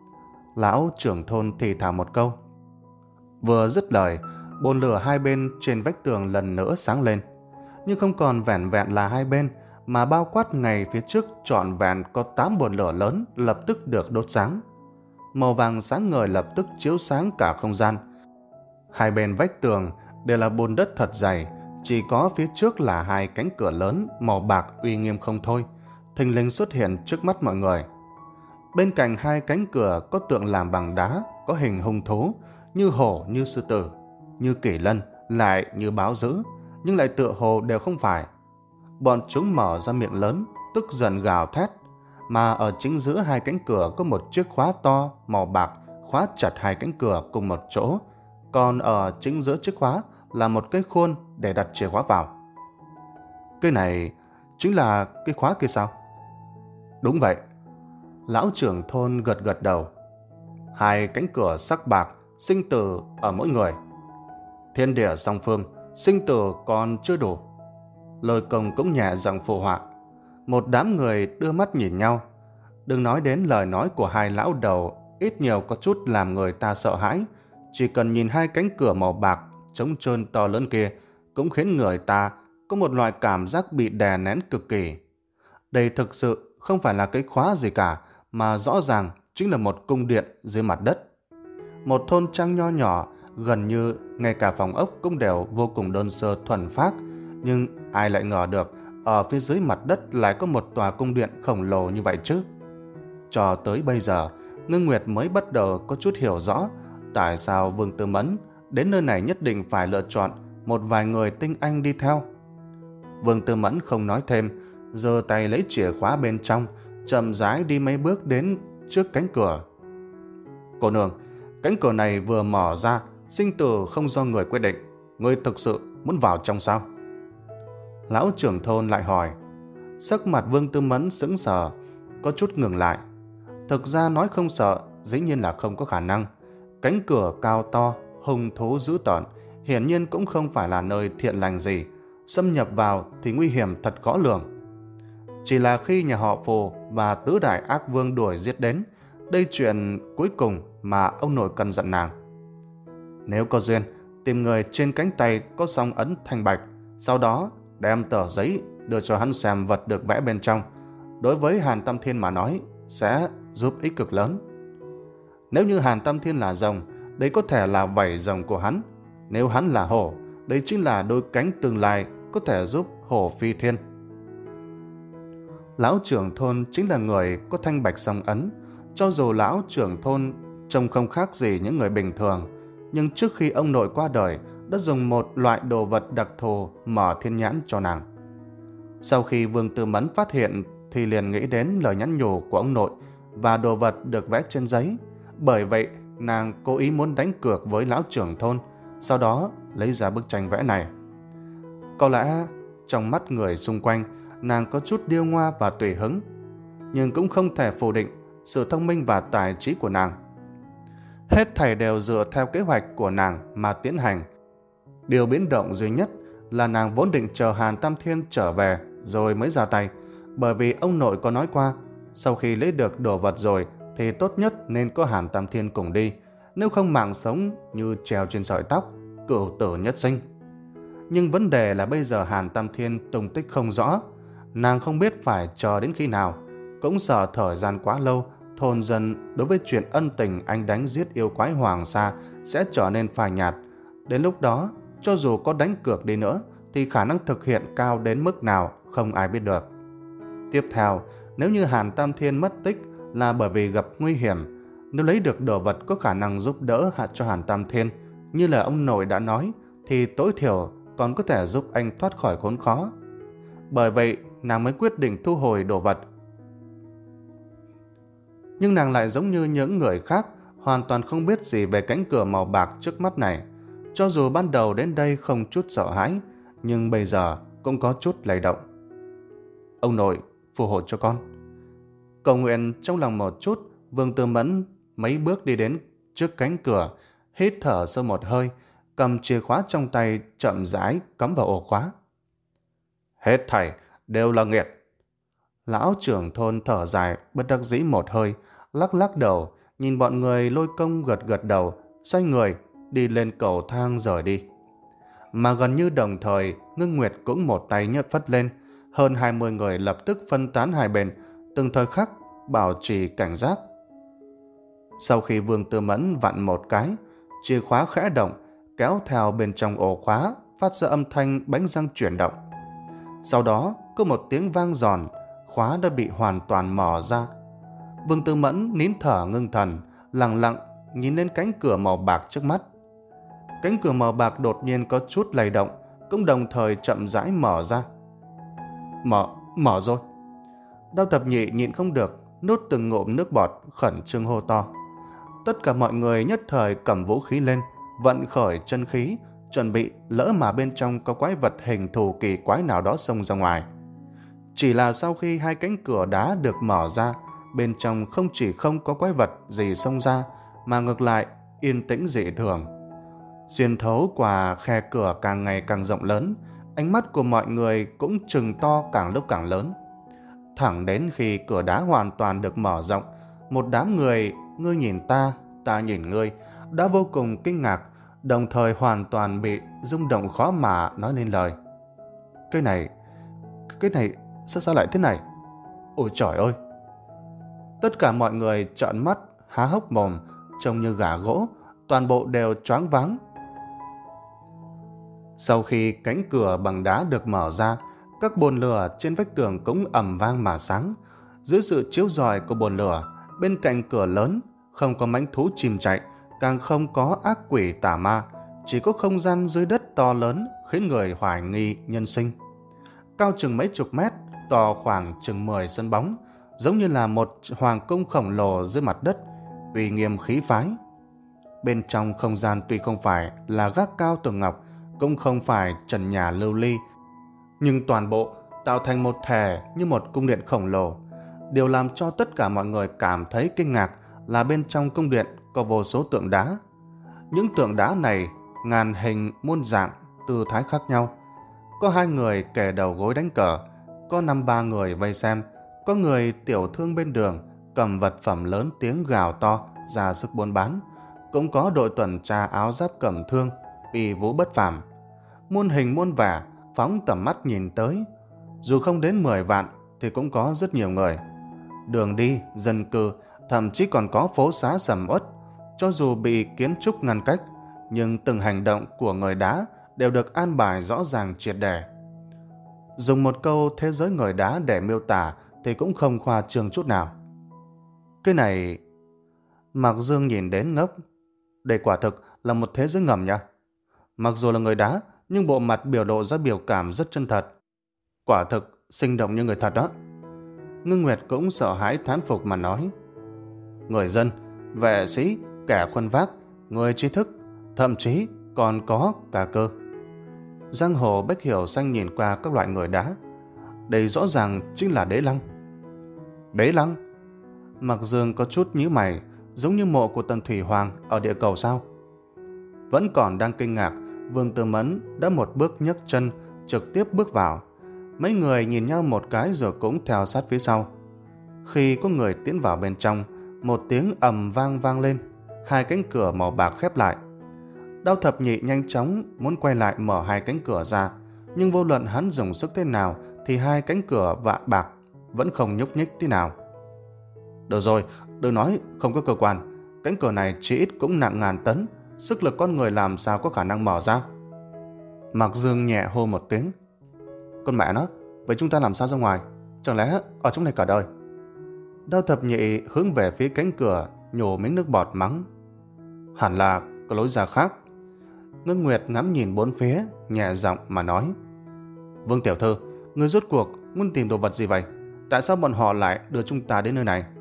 Lão trưởng thôn thì thào một câu. Vừa dứt lời, bồn lửa hai bên trên vách tường lần nữa sáng lên, nhưng không còn vẻn vẹn là hai bên, mà bao quát ngay phía trước trọn vẹn có tám bồn lửa lớn lập tức được đốt sáng. Màu vàng sáng ngời lập tức chiếu sáng cả không gian. Hai bên vách tường đều là bùn đất thật dày, chỉ có phía trước là hai cánh cửa lớn màu bạc uy nghiêm không thôi, thình lình xuất hiện trước mắt mọi người. Bên cạnh hai cánh cửa có tượng làm bằng đá, có hình hung thú, như hổ, như sư tử, như kỷ lân, lại như báo dữ, nhưng lại tựa hồ đều không phải. Bọn chúng mở ra miệng lớn, tức giận gào thét, mà ở chính giữa hai cánh cửa có một chiếc khóa to màu bạc khóa chặt hai cánh cửa cùng một chỗ, còn ở chính giữa chiếc khóa là một cái khuôn để đặt chìa khóa vào. Cái này chính là cái khóa kia sao? Đúng vậy. Lão trưởng thôn gật gật đầu. Hai cánh cửa sắc bạc, sinh tử ở mỗi người. Thiên địa song phương, sinh tử còn chưa đủ. Lôi Công cũng nhẹ giọng phụ họa. Một đám người đưa mắt nhìn nhau. Đừng nói đến lời nói của hai lão đầu, ít nhiều có chút làm người ta sợ hãi. Chỉ cần nhìn hai cánh cửa màu bạc trống trơn to lớn kia cũng khiến người ta có một loại cảm giác bị đè nén cực kỳ. Đây thực sự không phải là cái khóa gì cả, mà rõ ràng chính là một cung điện dưới mặt đất. Một thôn trang nho nhỏ, gần như ngay cả phòng ốc cũng đều vô cùng đơn sơ thuần phác, nhưng ai lại ngờ được ở phía dưới mặt đất lại có một tòa cung điện khổng lồ như vậy chứ. Cho tới bây giờ, Ngưng Nguyệt mới bắt đầu có chút hiểu rõ tại sao Vương Tư Mẫn đến nơi này nhất định phải lựa chọn một vài người tinh anh đi theo. Vương Tư Mẫn không nói thêm, giơ tay lấy chìa khóa bên trong, chậm rãi đi mấy bước đến trước cánh cửa. Cô nương, cánh cửa này vừa mở ra, sinh tử không do người quyết định. Ngươi thực sự muốn vào trong sao? Lão trưởng thôn lại hỏi. Sắc mặt Vương Tư Mẫn sững sờ, có chút ngừng lại. Thực ra nói không sợ, dĩ nhiên là không có khả năng. Cánh cửa cao to, hung thú dữ tợn, hiển nhiên cũng không phải là nơi thiện lành gì. Xâm nhập vào thì nguy hiểm thật khó lường. Chỉ là khi nhà họ Phù và tứ đại ác vương đuổi giết đến, đây chuyện cuối cùng mà ông nội cần giận nàng. Nếu có duyên, tìm người trên cánh tay có song ấn thanh bạch, sau đó đem tờ giấy đưa cho hắn xem vật được vẽ bên trong. Đối với Hàn Tam Thiên mà nói, sẽ giúp ích cực lớn. Nếu như Hàn Tam Thiên là rồng, đây có thể là vảy rồng của hắn. Nếu hắn là hổ, đây chính là đôi cánh tương lai có thể giúp hổ phi thiên. Lão trưởng thôn chính là người có thanh bạch song ấn. Cho dù lão trưởng thôn trông không khác gì những người bình thường, nhưng trước khi ông nội qua đời đã dùng một loại đồ vật đặc thù mở thiên nhãn cho nàng. Sau khi Vương Tư Mẫn phát hiện thì liền nghĩ đến lời nhắn nhủ của ông nội và đồ vật được vẽ trên giấy. Bởi vậy nàng cố ý muốn đánh cược với lão trưởng thôn, sau đó lấy ra bức tranh vẽ này. Có lẽ Trong mắt người xung quanh, nàng có chút điêu ngoa và tùy hứng, nhưng cũng không thể phủ định sự thông minh và tài trí của nàng. Hết thảy đều dựa theo kế hoạch của nàng mà tiến hành. Điều biến động duy nhất là nàng vốn định chờ Hàn Tam Thiên trở về rồi mới ra tay, bởi vì ông nội có nói qua, sau khi lấy được đồ vật rồi thì tốt nhất nên có Hàn Tam Thiên cùng đi, nếu không mạng sống như treo trên sợi tóc, cửu tử nhất sinh. Nhưng vấn đề là bây giờ Hàn Tam Thiên tung tích không rõ, nàng không biết phải chờ đến khi nào, cũng sợ thời gian quá lâu, thôn dân đối với chuyện ân tình anh đánh giết yêu quái Hoàng Sa sẽ trở nên phai nhạt. Đến lúc đó, cho dù có đánh cược đi nữa, thì khả năng thực hiện cao đến mức nào không ai biết được. Tiếp theo, nếu như Hàn Tam Thiên mất tích là bởi vì gặp nguy hiểm, nếu lấy được đồ vật có khả năng giúp đỡ cho Hàn Tam Thiên, như là ông nội đã nói, thì tối thiểu còn có thể giúp anh thoát khỏi khốn khó. Bởi vậy, nàng mới quyết định thu hồi đồ vật. Nhưng nàng lại giống như những người khác, hoàn toàn không biết gì về cánh cửa màu bạc trước mắt này. Cho dù ban đầu đến đây không chút sợ hãi, nhưng bây giờ cũng có chút lay động. Ông nội, phù hộ cho con. Cầu nguyện trong lòng một chút, Vương Tư Mẫn mấy bước đi đến trước cánh cửa, hít thở sâu một hơi, cầm chìa khóa trong tay chậm rãi cắm vào ổ khóa. Hết thảy đều là nghiệt. Lão trưởng thôn thở dài bất đắc dĩ một hơi, lắc lắc đầu, nhìn bọn người Lôi Công gật gật đầu, xoay người đi lên cầu thang rời đi. Mà gần như đồng thời, Ngưng Nguyệt cũng một tay nhấc phất lên, hơn hai mươi người lập tức phân tán hai bên, từng thời khắc bảo trì cảnh giác. Sau khi Vương Tư Mẫn vặn một cái, chìa khóa khẽ động, kéo theo bên trong ổ khóa, phát ra âm thanh bánh răng chuyển động. Sau đó, có một tiếng vang giòn, khóa đã bị hoàn toàn mở ra. Vương Tư Mẫn nín thở ngưng thần, lặng lặng nhìn lên cánh cửa màu bạc trước mắt. Cánh cửa màu bạc đột nhiên có chút lay động, cũng đồng thời chậm rãi mở ra. Mở, mở rồi. Đao Thập Nhị nhịn không được, nuốt từng ngụm nước bọt, khẩn trương hô to. Tất cả mọi người nhất thời cầm vũ khí lên, vận khởi chân khí, chuẩn bị lỡ mà bên trong có quái vật hình thù kỳ quái nào đó xông ra ngoài. Chỉ là sau khi hai cánh cửa đá được mở ra, bên trong không chỉ không có quái vật gì xông ra, mà ngược lại yên tĩnh dị thường. Xuyên thấu qua khe cửa càng ngày càng rộng lớn, ánh mắt của mọi người cũng trừng to càng lúc càng lớn. Thẳng đến khi cửa đá hoàn toàn được mở rộng, một đám người, ngươi nhìn ta, ta nhìn ngươi, đã vô cùng kinh ngạc, đồng thời hoàn toàn bị rung động khó mà nói nên lời. Cái này, cái này, sao sao lại thế này? Ôi trời ơi! Tất cả mọi người trợn mắt, há hốc mồm, trông như gà gỗ, toàn bộ đều choáng váng. Sau khi cánh cửa bằng đá được mở ra, các bồn lửa trên vách tường cũng ầm vang mà sáng. Dưới sự chiếu rọi của bồn lửa, bên cạnh cửa lớn không có mãnh thú chim chạy, càng không có ác quỷ tà ma, chỉ có không gian dưới đất to lớn khiến người hoài nghi nhân sinh. Cao chừng mấy chục mét, to khoảng chừng mười sân bóng, giống như là một hoàng cung khổng lồ dưới mặt đất, uy nghiêm khí phái. Bên trong không gian tuy không phải là gác cao tường ngọc, cũng không phải trần nhà lưu ly, nhưng toàn bộ tạo thành một thể như một cung điện khổng lồ. Điều làm cho tất cả mọi người cảm thấy kinh ngạc là bên trong cung điện có vô số tượng đá. Những tượng đá này ngàn hình muôn dạng, tư thái khác nhau. Có hai người kề đầu gối đánh cờ, có năm ba người vây xem, có người tiểu thương bên đường cầm vật phẩm lớn tiếng gào to ra sức buôn bán, cũng có đội tuần tra áo giáp cẩm thương uy vũ bất phàm. Muôn hình muôn vẻ, phóng tầm mắt nhìn tới, dù không đến mười vạn thì cũng có rất nhiều người. Đường đi, dân cư, thậm chí còn có phố xá sầm uất. Cho dù bị kiến trúc ngăn cách, nhưng từng hành động của người đá đều được an bài rõ ràng triệt để. Dùng một câu thế giới người đá để miêu tả thì cũng không khoa trương chút nào. Cái này... Mạc Dương nhìn đến ngốc. Đây quả thực là một thế giới ngầm nha. Mặc dù là người đá, nhưng bộ mặt biểu lộ ra biểu cảm rất chân thật. Quả thực sinh động như người thật đó. Ngưng Nguyệt cũng sợ hãi thán phục mà nói. Người dân, vệ sĩ, kẻ khuân vác, người trí thức, thậm chí còn có cả cơ. Giang hồ Bách Hiểu Xanh nhìn qua các loại người đá. Đây rõ ràng chính là đế lăng. Đế lăng? Mạc Dương có chút nhíu mày, giống như mộ của Tần Thủy Hoàng ở địa cầu sao? Vẫn còn đang kinh ngạc, Vương Tư Mẫn đã một bước nhấc chân trực tiếp bước vào. Mấy người nhìn nhau một cái rồi cũng theo sát phía sau. Khi có người tiến vào bên trong, một tiếng ầm vang vang lên, hai cánh cửa màu bạc khép lại. Đao Thập Nhị nhanh chóng muốn quay lại mở hai cánh cửa ra, nhưng vô luận hắn dùng sức thế nào thì hai cánh cửa vạn bạc vẫn không nhúc nhích tí nào. Được rồi, đừng nói không có cơ quan, cánh cửa này chỉ ít cũng nặng ngàn tấn, sức lực con người làm sao có khả năng mở ra. Mạc Dương nhẹ hô một tiếng. Con mẹ nó, vậy chúng ta làm sao ra ngoài? Chẳng lẽ ở trong này cả đời? Đao Thập Nhị hướng về phía cánh cửa, nhổ miếng nước bọt mắng. Hẳn là có lối ra khác. Ngân Nguyệt ngắm nhìn bốn phía, nhẹ giọng mà nói. Vương tiểu thư, ngươi rốt cuộc muốn tìm đồ vật gì vậy? Tại sao bọn họ lại đưa chúng ta đến nơi này?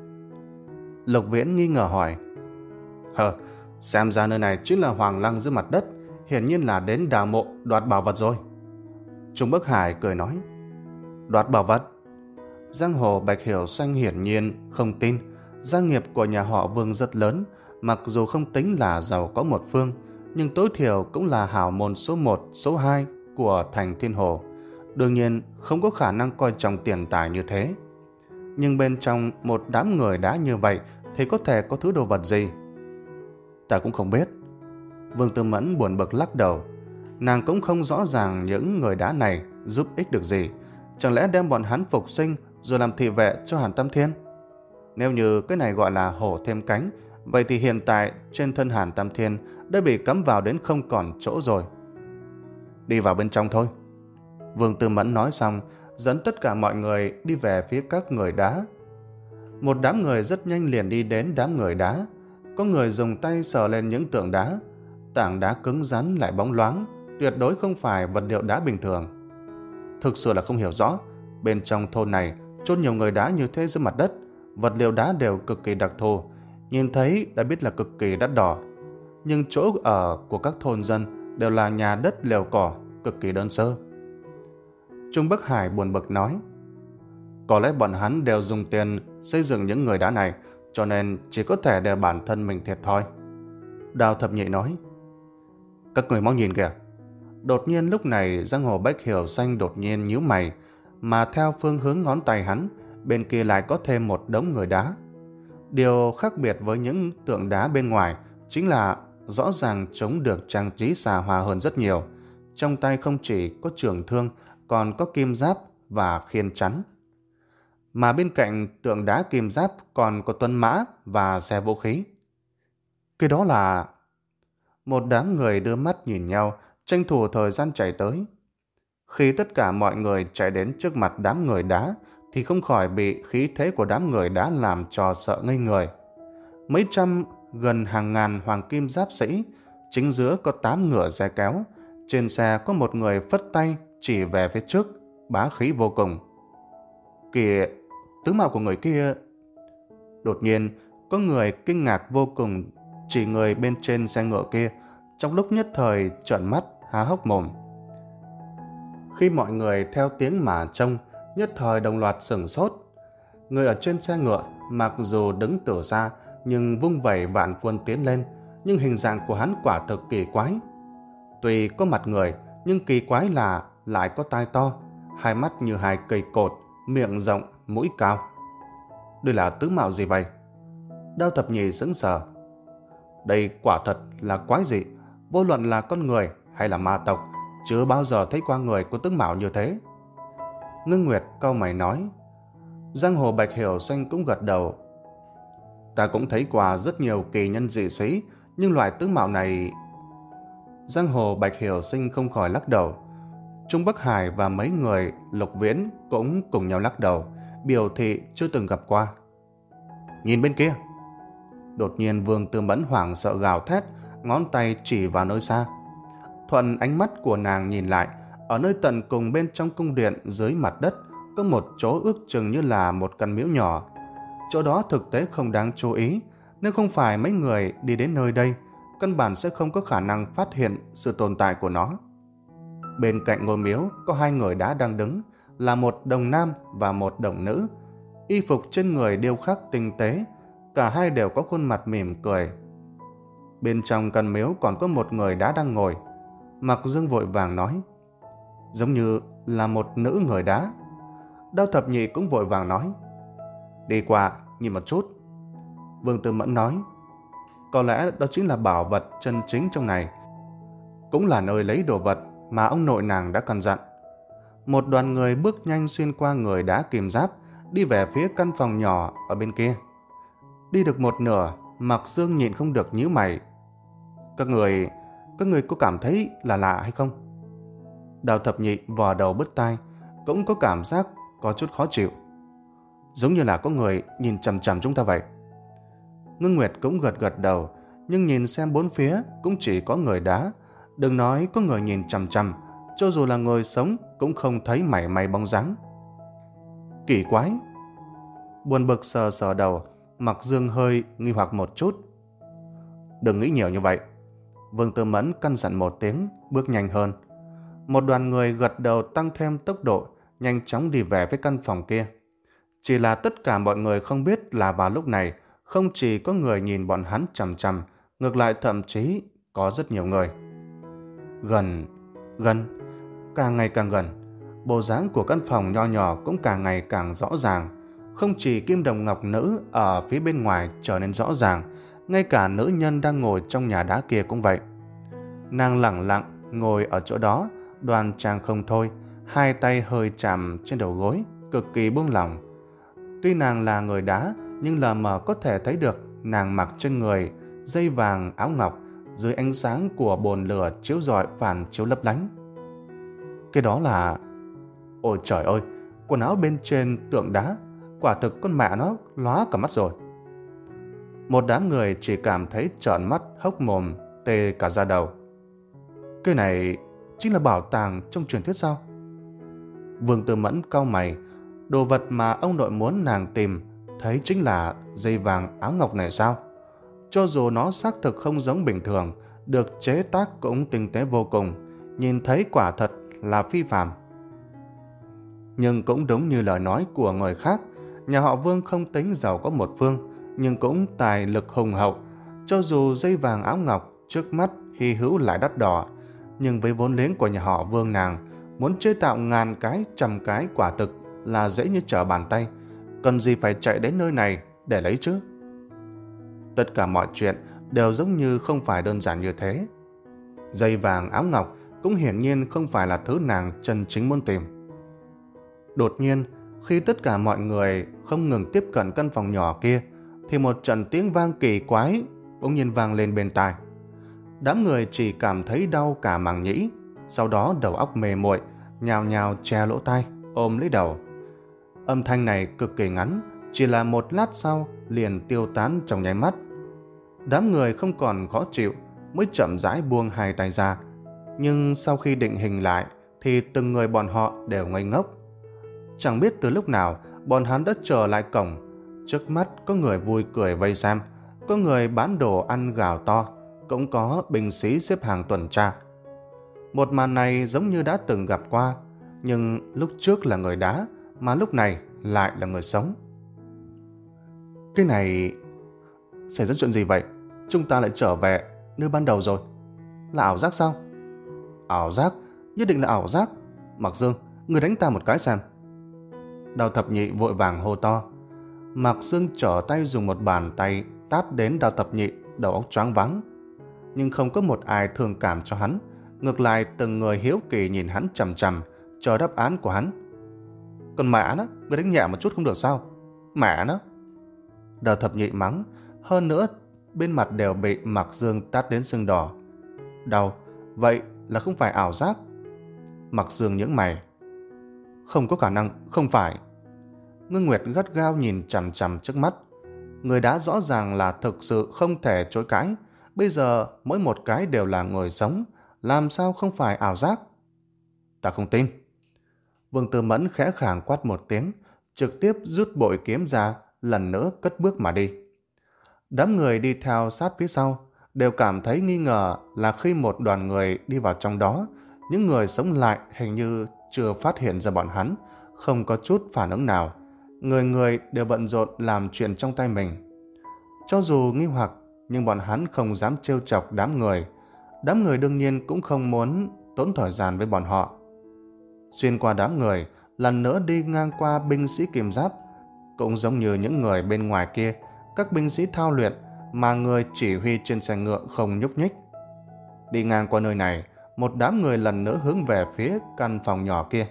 Lục Viễn nghi ngờ hỏi. Hờ, xem ra nơi này chính là Hoàng Lăng dưới mặt đất, hiển nhiên là đến đào mộ đoạt bảo vật rồi. Trung Bắc Hải cười nói. Đoạt bảo vật? Giang hồ Bạch Hiểu Xanh hiển nhiên không tin. Gia nghiệp của nhà họ Vương rất lớn, mặc dù không tính là giàu có một phương, nhưng tối thiểu cũng là hào môn số một, số hai của thành Thiên Hồ. Đương nhiên không có khả năng coi trọng tiền tài như thế. Nhưng bên trong một đám người đã như vậy thì có thể có thứ đồ vật gì? Ta cũng không biết. Vương Tư Mẫn buồn bực lắc đầu. Nàng cũng không rõ ràng những người đá này giúp ích được gì. Chẳng lẽ đem bọn hắn phục sinh rồi làm thị vệ cho Hàn Tam Thiên? Nếu như cái này gọi là hổ thêm cánh, vậy thì hiện tại trên thân Hàn Tam Thiên đã bị cắm vào đến không còn chỗ rồi. Đi vào bên trong thôi. Vương Tư Mẫn nói xong, dẫn tất cả mọi người đi về phía các người đá. Một đám người rất nhanh liền đi đến đám người đá. Có người dùng tay sờ lên những tượng đá. Tảng đá cứng rắn lại bóng loáng, tuyệt đối không phải vật liệu đá bình thường. Thực sự là không hiểu rõ, bên trong thôn này chôn nhiều người đá như thế dưới mặt đất, vật liệu đá đều cực kỳ đặc thù, nhìn thấy đã biết là cực kỳ đắt đỏ. Nhưng chỗ ở của các thôn dân đều là nhà đất lều cỏ, cực kỳ đơn sơ. Trung Bắc Hải buồn bực nói. Có lẽ bọn hắn đều dùng tiền xây dựng những người đá này, cho nên chỉ có thể để bản thân mình thiệt thòi. Đao Thập Nhị nói. Các người mau nhìn kìa. Đột nhiên lúc này Giang hồ Bách Hiểu Xanh đột nhiên nhíu mày, mà theo phương hướng ngón tay hắn, bên kia lại có thêm một đống người đá. Điều khác biệt với những tượng đá bên ngoài chính là rõ ràng chúng được trang trí xa hoa hơn rất nhiều. Trong tay không chỉ có trường thương, còn có kim giáp và khiên chắn. Mà bên cạnh tượng đá kim giáp còn có tuấn mã và xe vũ khí. Cái đó là... Một đám người đưa mắt nhìn nhau, tranh thủ thời gian chạy tới. Khi tất cả mọi người chạy đến trước mặt đám người đá, thì không khỏi bị khí thế của đám người đá làm cho sợ ngây người. Mấy trăm, gần hàng ngàn hoàng kim giáp sĩ, chính giữa có tám ngựa xe kéo. Trên xe có một người phất tay chỉ về phía trước, bá khí vô cùng. Kìa, tướng mạo của người kia... Đột nhiên, có người kinh ngạc vô cùng chỉ người bên trên xe ngựa kia, trong lúc nhất thời trợn mắt há hốc mồm. Khi mọi người theo tiếng mà trông, nhất thời đồng loạt sửng sốt. Người ở trên xe ngựa mặc dù đứng từ xa nhưng vung vẩy vạn quân tiến lên, nhưng hình dạng của hắn quả thực kỳ quái. Tuy có mặt người, nhưng kỳ quái là lại có tai to, hai mắt như hai cây cột, miệng rộng, mũi cao. Đây là tướng mạo gì vậy? Đao Thập Nhị sững sờ. Đây quả thật là quái dị, vô luận là con người hay là ma tộc, chưa bao giờ thấy qua người có tướng mạo như thế. Ngưng Nguyệt cau mày nói. Giang hồ Bạch Hiểu Xanh cũng gật đầu. Ta cũng thấy qua rất nhiều kỳ nhân dị sĩ, nhưng loại tướng mạo này... Giang hồ Bạch Hiểu Sinh không khỏi lắc đầu. Trung Bắc Hải và mấy người Lục Viễn cũng cùng nhau lắc đầu, biểu thị chưa từng gặp qua. Nhìn bên kia. Đột nhiên Vương Tư Mẫn hoảng sợ gào thét, ngón tay chỉ vào nơi xa. Thuận ánh mắt của nàng nhìn lại, ở nơi tận cùng bên trong cung điện dưới mặt đất có một chỗ ước chừng như là một căn miếu nhỏ. Chỗ đó thực tế không đáng chú ý, nếu không phải mấy người đi đến nơi đây, căn bản sẽ không có khả năng phát hiện sự tồn tại của nó. Bên cạnh ngôi miếu có hai người đá đang đứng, là một đồng nam và một đồng nữ. Y phục trên người điêu khắc tinh tế, cả hai đều có khuôn mặt mỉm cười. Bên trong căn miếu còn có một người đá đang ngồi. Mạc Dương vội vàng nói, giống như là một nữ người đá. Đao Thập Nhị cũng vội vàng nói, đi qua nhìn một chút. Vương Tư Mẫn nói, có lẽ đó chính là bảo vật chân chính trong này, cũng là nơi lấy đồ vật mà ông nội nàng đã căn dặn. Một đoàn người bước nhanh xuyên qua người đá kim giáp, đi về phía căn phòng nhỏ ở bên kia. Đi được một nửa, Mạc Dương nhịn không được nhíu mày. Các người, các người có cảm thấy là lạ hay không? Đào Thập Nhị vò đầu bứt tai, cũng có cảm giác có chút khó chịu. Giống như là có người nhìn chằm chằm chúng ta vậy. Ngưng Nguyệt cũng gật gật đầu, nhưng nhìn xem bốn phía cũng chỉ có người đá. Đừng nói có người nhìn chằm chằm, cho dù là người sống cũng không thấy mảy may bóng dáng. Kỳ quái. Buồn bực sờ sờ đầu, Mạc Dương hơi nghi hoặc một chút. Đừng nghĩ nhiều như vậy. Vương Tư Mẫn căn dặn một tiếng, bước nhanh hơn. Một đoàn người gật đầu tăng thêm tốc độ, nhanh chóng đi về với căn phòng kia. Chỉ là tất cả mọi người không biết là vào lúc này, không chỉ có người nhìn bọn hắn chằm chằm, ngược lại thậm chí có rất nhiều người. Gần, gần, càng ngày càng gần. Bộ dáng của căn phòng nho nhỏ cũng càng ngày càng rõ ràng. Không chỉ kim đồng ngọc nữ ở phía bên ngoài trở nên rõ ràng, ngay cả nữ nhân đang ngồi trong nhà đá kia cũng vậy. Nàng lẳng lặng ngồi ở chỗ đó, đoan trang không thôi, hai tay hơi chạm trên đầu gối, cực kỳ buông lỏng. Tuy nàng là người đá, nhưng lờ mờ có thể thấy được nàng mặc trên người dây vàng áo ngọc, dưới ánh sáng của bồn lửa chiếu rọi phản chiếu lấp lánh. Cái đó là... Ôi trời ơi, quần áo bên trên tượng đá, quả thực con mẹ nó lóa cả mắt rồi. Một đám người chỉ cảm thấy trợn mắt hốc mồm, tê cả da đầu. Cái này chính là bảo tàng trong truyền thuyết sao? Vương Tư Mẫn cau mày. Đồ vật mà ông nội muốn nàng tìm thấy chính là dây vàng áo ngọc này sao? Cho dù nó xác thực không giống bình thường, được chế tác cũng tinh tế vô cùng, nhìn thấy quả thật là phi phàm. Nhưng cũng đúng như lời nói của người khác, nhà họ Vương không tính giàu có một phương, nhưng cũng tài lực hùng hậu. Cho dù dây vàng áo ngọc trước mắt hy hữu lại đắt đỏ, nhưng với vốn liếng của nhà họ Vương nàng, muốn chế tạo ngàn cái trăm cái quả thực là dễ như trở bàn tay, cần gì phải chạy đến nơi này để lấy chứ? Tất cả mọi chuyện đều giống như không phải đơn giản như thế. Dây vàng áo ngọc cũng hiển nhiên không phải là thứ nàng chân chính muốn tìm. Đột nhiên, khi tất cả mọi người không ngừng tiếp cận căn phòng nhỏ kia, thì một trận tiếng vang kỳ quái bỗng nhiên vang lên bên tai. Đám người chỉ cảm thấy đau cả màng nhĩ, sau đó đầu óc mề muội, nhào nhào che lỗ tai, ôm lấy đầu. Âm thanh này cực kỳ ngắn, chỉ là một lát sau liền tiêu tán trong nháy mắt. Đám người không còn khó chịu, mới chậm rãi buông hai tay ra. Nhưng sau khi định hình lại, thì từng người bọn họ đều ngây ngốc. Chẳng biết từ lúc nào, bọn hắn đã trở lại cổng. Trước mắt có người vui cười vây xem, có người bán đồ ăn gào to, cũng có binh sĩ xếp hàng tuần tra. Một màn này giống như đã từng gặp qua, nhưng lúc trước là người đá, mà lúc này lại là người sống. Cái này... Xảy ra chuyện gì vậy? Chúng ta lại trở về nơi ban đầu rồi. Là ảo giác sao? Ảo giác? Nhất định là ảo giác. Mạc Dương, người đánh ta một cái xem. Đào Thập Nhị vội vàng hô to. Mạc Dương trở tay dùng một bàn tay tát đến Đào Thập Nhị, đầu óc choáng váng. Nhưng không có một ai thương cảm cho hắn. Ngược lại từng người hiếu kỳ nhìn hắn chằm chằm, chờ đáp án của hắn. Còn mẹ nó, người đánh nhẹ một chút không được sao? Mẹ nó! Đào Thập Nhị mắng. Hơn nữa, bên mặt đều bị Mạc Dương tát đến sưng đỏ. Đau, vậy là không phải ảo giác? Mạc Dương nhướng mày. Không có khả năng, không phải. Ngưng Nguyệt gắt gao nhìn chằm chằm trước mắt. Người đã rõ ràng là thực sự không thể chối cãi. Bây giờ mỗi một cái đều là người sống, làm sao không phải ảo giác? Ta không tin. Vương Tư Mẫn khẽ khàng quát một tiếng, trực tiếp rút bội kiếm ra, lần nữa cất bước mà đi. Đám người đi theo sát phía sau đều cảm thấy nghi ngờ là khi một đoàn người đi vào trong đó, Những người sống lại hình như chưa phát hiện ra bọn hắn, không có chút phản ứng nào. Người người đều bận rộn làm chuyện trong tay mình. Cho dù nghi hoặc, nhưng bọn hắn không dám trêu chọc đám người. Đám người đương nhiên cũng không muốn tốn thời gian với bọn họ. Xuyên qua đám người, lần nữa đi ngang qua binh sĩ kim giáp. Cũng giống như những người bên ngoài kia, các binh sĩ thao luyện mà người chỉ huy trên xe ngựa không nhúc nhích. Đi ngang qua nơi này, một đám người lần nữa hướng về phía căn phòng nhỏ kia.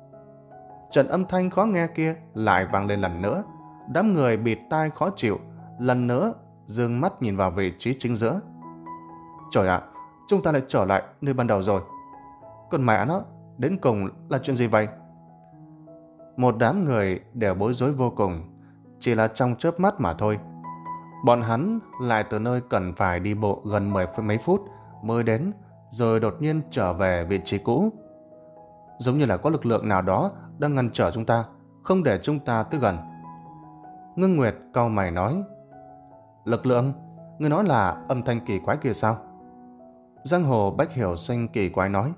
Trận âm thanh khó nghe kia lại vang lên lần nữa. Đám người bịt tai khó chịu, lần nữa dương mắt nhìn vào vị trí chính giữa. Trời ạ, chúng ta lại trở lại nơi ban đầu rồi. Còn mẹ nó, đến cùng là chuyện gì vậy? Một đám người đều bối rối vô cùng, chỉ là trong chớp mắt mà thôi. Bọn hắn lại từ nơi cần phải đi bộ gần mười mấy phút mới đến, rồi đột nhiên trở về vị trí cũ. Giống như là có lực lượng nào đó đang ngăn trở chúng ta, không để chúng ta tới gần. Ngưng Nguyệt cau mày nói, lực lượng? Ngươi nói là âm thanh kỳ quái kia sao? Giang Hồ Bách Hiểu Sinh kỳ quái nói,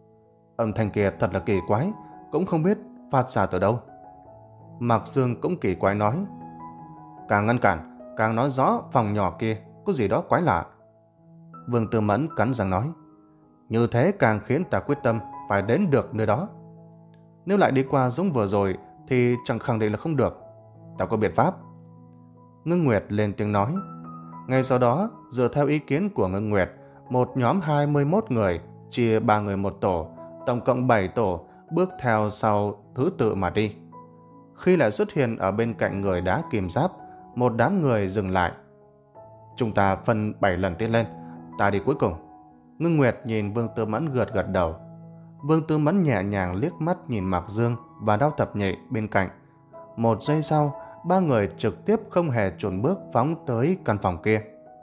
âm thanh kia thật là kỳ quái, cũng không biết phát ra từ đâu. Mạc Dương cũng kỳ quái nói, càng ngăn cản, càng nói rõ phòng nhỏ kia có gì đó quái lạ. Vương Tư Mẫn cắn răng nói, như thế càng khiến ta quyết tâm phải đến được nơi đó. Nếu lại đi qua giống vừa rồi thì chẳng khẳng định là không được. Ta có biện pháp. Ngưng Nguyệt lên tiếng nói. Ngay sau đó, dựa theo ý kiến của Ngưng Nguyệt, một nhóm hai mươi mốt người, chia ba người một tổ, tổng cộng bảy tổ, bước theo sau thứ tự mà đi. Khi lại xuất hiện ở bên cạnh người đá kim giáp, một đám người dừng lại. Chúng ta phân bảy lần tiến lên, ta đi cuối cùng. Ngưng Nguyệt nhìn Vương Tư Mẫn gật gật đầu. Vương Tư Mẫn nhẹ nhàng liếc mắt nhìn Mạc Dương và Đao Thập Nhị bên cạnh. Một giây sau, ba người trực tiếp không hề chùn bước phóng tới căn phòng kia.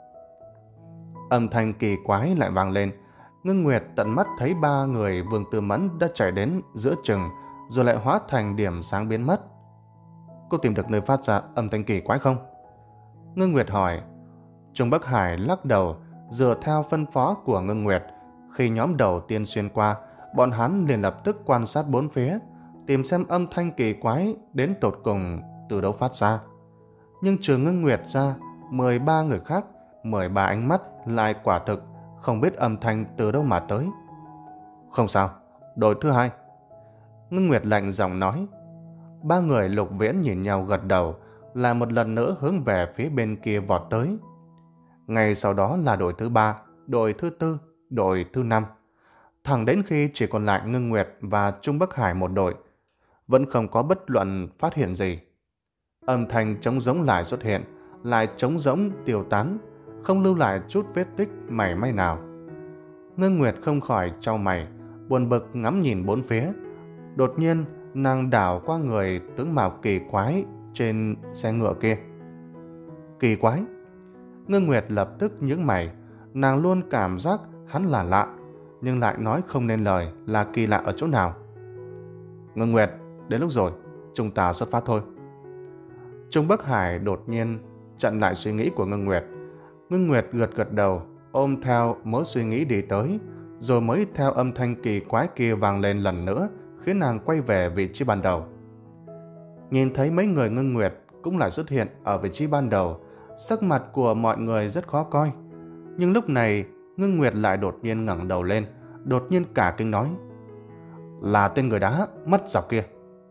Âm thanh kỳ quái lại vang lên. Ngưng Nguyệt tận mắt thấy ba người Vương Tư Mẫn đã chạy đến giữa chừng, rồi lại hóa thành điểm sáng biến mất. Cô tìm được nơi phát ra âm thanh kỳ quái không? Ngưng Nguyệt hỏi. Trung Bắc Hải lắc đầu, dựa theo phân phó của Ngưng Nguyệt. Khi nhóm đầu tiên xuyên qua, bọn hắn liền lập tức quan sát bốn phía, tìm xem âm thanh kỳ quái đến tột cùng từ đâu phát ra. Nhưng trừ Ngưng Nguyệt ra, mười ba người khác, mười ba ánh mắt lại quả thực không biết âm thanh từ đâu mà tới. Không sao, đội thứ hai. Ngưng Nguyệt lạnh giọng nói. Ba người Lục Viễn nhìn nhau gật đầu, là một lần nữa hướng về phía bên kia vọt tới. Ngay sau đó là đội thứ ba, đội thứ tư, đội thứ năm. Thẳng đến khi chỉ còn lại Ngưng Nguyệt và Trung Bắc Hải một đội, vẫn không có bất luận phát hiện gì. Âm thanh trống rỗng lại xuất hiện, lại trống rỗng tiêu tán, không lưu lại chút vết tích mảy may nào. Ngưng Nguyệt không khỏi chau mày, buồn bực ngắm nhìn bốn phía. Đột nhiên, nàng đảo qua người tướng mạo kỳ quái trên xe ngựa kia. Kỳ quái? Ngưng Nguyệt lập tức nhướng mày, nàng luôn cảm giác hắn là lạ, nhưng lại nói không nên lời là kỳ lạ ở chỗ nào. Ngưng Nguyệt, đến lúc rồi, chúng ta xuất phát thôi. Trung Bắc Hải đột nhiên chặn lại suy nghĩ của Ngưng Nguyệt. Ngưng Nguyệt gật gật đầu, ôm theo mớ suy nghĩ đi tới, rồi mới theo âm thanh kỳ quái kia vang lên lần nữa, khiến nàng quay về vị trí ban đầu. Nhìn thấy mấy người Ngưng Nguyệt cũng lại xuất hiện ở vị trí ban đầu, sắc mặt của mọi người rất khó coi. Nhưng lúc này, Ngưng Nguyệt lại đột nhiên ngẩng đầu lên, đột nhiên cả kinh nói. Là tên người đá mắt dọc kia.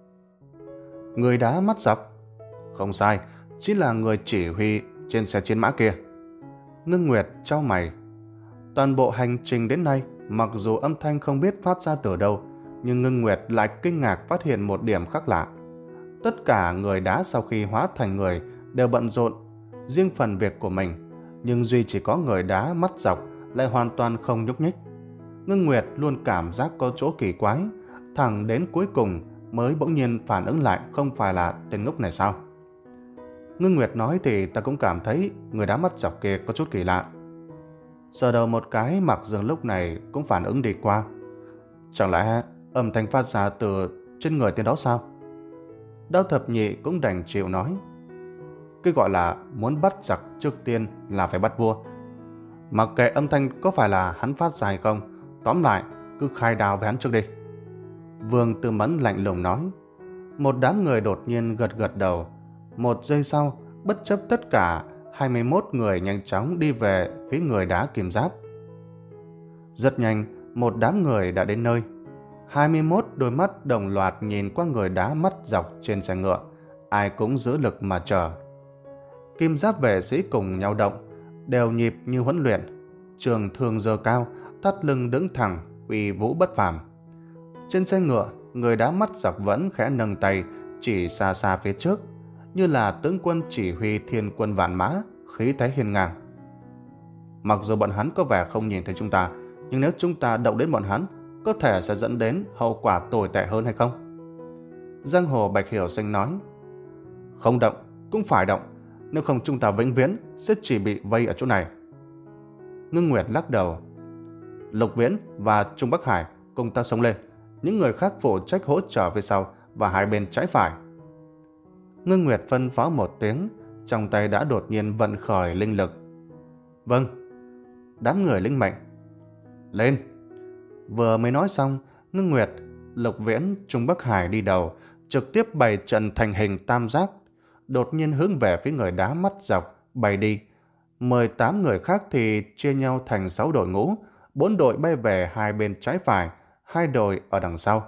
Người đá mắt dọc? Không sai, chỉ là người chỉ huy trên xe chiến mã kia. Ngưng Nguyệt chau mày. Toàn bộ hành trình đến nay, mặc dù âm thanh không biết phát ra từ đâu, nhưng Ngưng Nguyệt lại kinh ngạc phát hiện một điểm khác lạ. Tất cả người đá sau khi hóa thành người đều bận rộn riêng phần việc của mình, nhưng duy chỉ có người đá mắt dọc lại hoàn toàn không nhúc nhích. Ngưng Nguyệt luôn cảm giác có chỗ kỳ quái, thẳng đến cuối cùng mới bỗng nhiên phản ứng lại không phải là tên ngốc này sao. Ngưng Nguyệt nói thì ta cũng cảm thấy người đá mắt dọc kia có chút kỳ lạ. Sờ đầu một cái, Mạc Dương lúc này cũng phản ứng đi qua. Chẳng lẽ âm thanh phát ra từ trên người tên đó sao? Đao Thập Nhị cũng đành chịu nói. Cái gọi là muốn bắt giặc trước tiên là phải bắt vua. Mặc kệ âm thanh có phải là hắn phát ra hay không, tóm lại cứ khai đao với hắn trước đi. Vương Tư Mẫn lạnh lùng nói. Một đám người đột nhiên gật gật đầu. Một giây sau, bất chấp tất cả, hai mươi mốt người nhanh chóng đi về phía người đá kim giáp. Rất nhanh, một đám người đã đến nơi. hai mươi mốt đôi mắt đồng loạt nhìn qua người đá mắt dọc trên xe ngựa, ai cũng giữ lực mà chờ. Kim giáp vệ sĩ cùng nhau động, đều nhịp như huấn luyện, trường thương giơ cao, thắt lưng đứng thẳng, uy vũ bất phàm. Trên xe ngựa, người đá mắt dọc vẫn khẽ nâng tay chỉ xa xa phía trước, như là tướng quân chỉ huy thiên quân vạn mã, khí thế hiên ngang. Mặc dù bọn hắn có vẻ không nhìn thấy chúng ta, nhưng nếu chúng ta động đến bọn hắn, có thể sẽ dẫn đến hậu quả tồi tệ hơn hay không? Giang hồ Bạch Hiểu Sinh nói. Không động, cũng phải động, nếu không chúng ta vĩnh viễn sẽ chỉ bị vây ở chỗ này. Ngưng Nguyệt lắc đầu. Lục Viễn và Trung Bắc Hải cùng ta sống lên, những người khác phụ trách hỗ trợ phía sau và hai bên trái phải. Ngưng Nguyệt phân phó một tiếng, trong tay đã đột nhiên vận khởi linh lực. Vâng. Đám người linh mệnh. Lên. Vừa mới nói xong, Ngưng Nguyệt, Lục Viễn, Trung Bắc Hải đi đầu, trực tiếp bày trận thành hình tam giác, đột nhiên hướng về phía người đá mắt dọc bay đi. mười tám người khác thì chia nhau thành sáu đội ngũ, bốn đội bay về hai bên trái phải, hai đội ở đằng sau.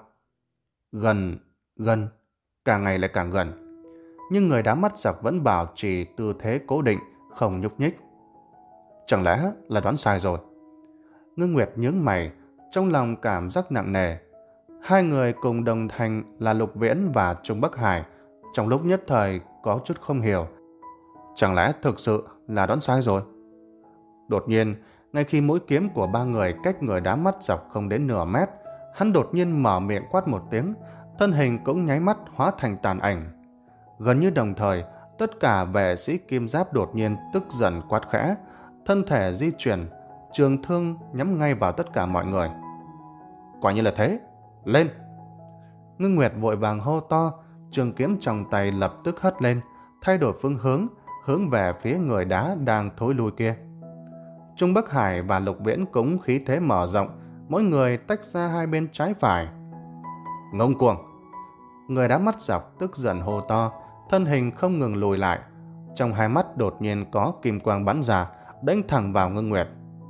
Gần, gần, càng ngày lại càng gần. Nhưng người đá mắt dọc vẫn bảo trì tư thế cố định, không nhúc nhích. Chẳng lẽ là đoán sai rồi? Ngưng Nguyệt nhướng mày, trong lòng cảm giác nặng nề. Hai người cùng đồng hành là Lục Viễn và Trung Bắc Hải, trong lúc nhất thời có chút không hiểu. Chẳng lẽ thực sự là đoán sai rồi? Đột nhiên, ngay khi mũi kiếm của ba người cách người đá mắt dọc không đến nửa mét, hắn đột nhiên mở miệng quát một tiếng, thân hình cũng nháy mắt hóa thành tàn ảnh. Gần như đồng thời, tất cả vệ sĩ kim giáp đột nhiên tức giận quát khẽ, thân thể di chuyển, trường thương nhắm ngay vào tất cả mọi người. Quả như là thế, lên! Ngưng Nguyệt vội vàng hô to, trường kiếm trong tay lập tức hất lên, thay đổi phương hướng, hướng về phía người đá đang thối lui kia. Trung Bắc Hải và Lục Viễn cũng khí thế mở rộng, mỗi người tách ra hai bên trái phải. Ngông cuồng! Người đá mắt dọc tức giận hô to, thân hình không ngừng lùi lại. Trong hai mắt đột nhiên có kim quang bắn ra, đánh thẳng vào Ngưng Nguyệt.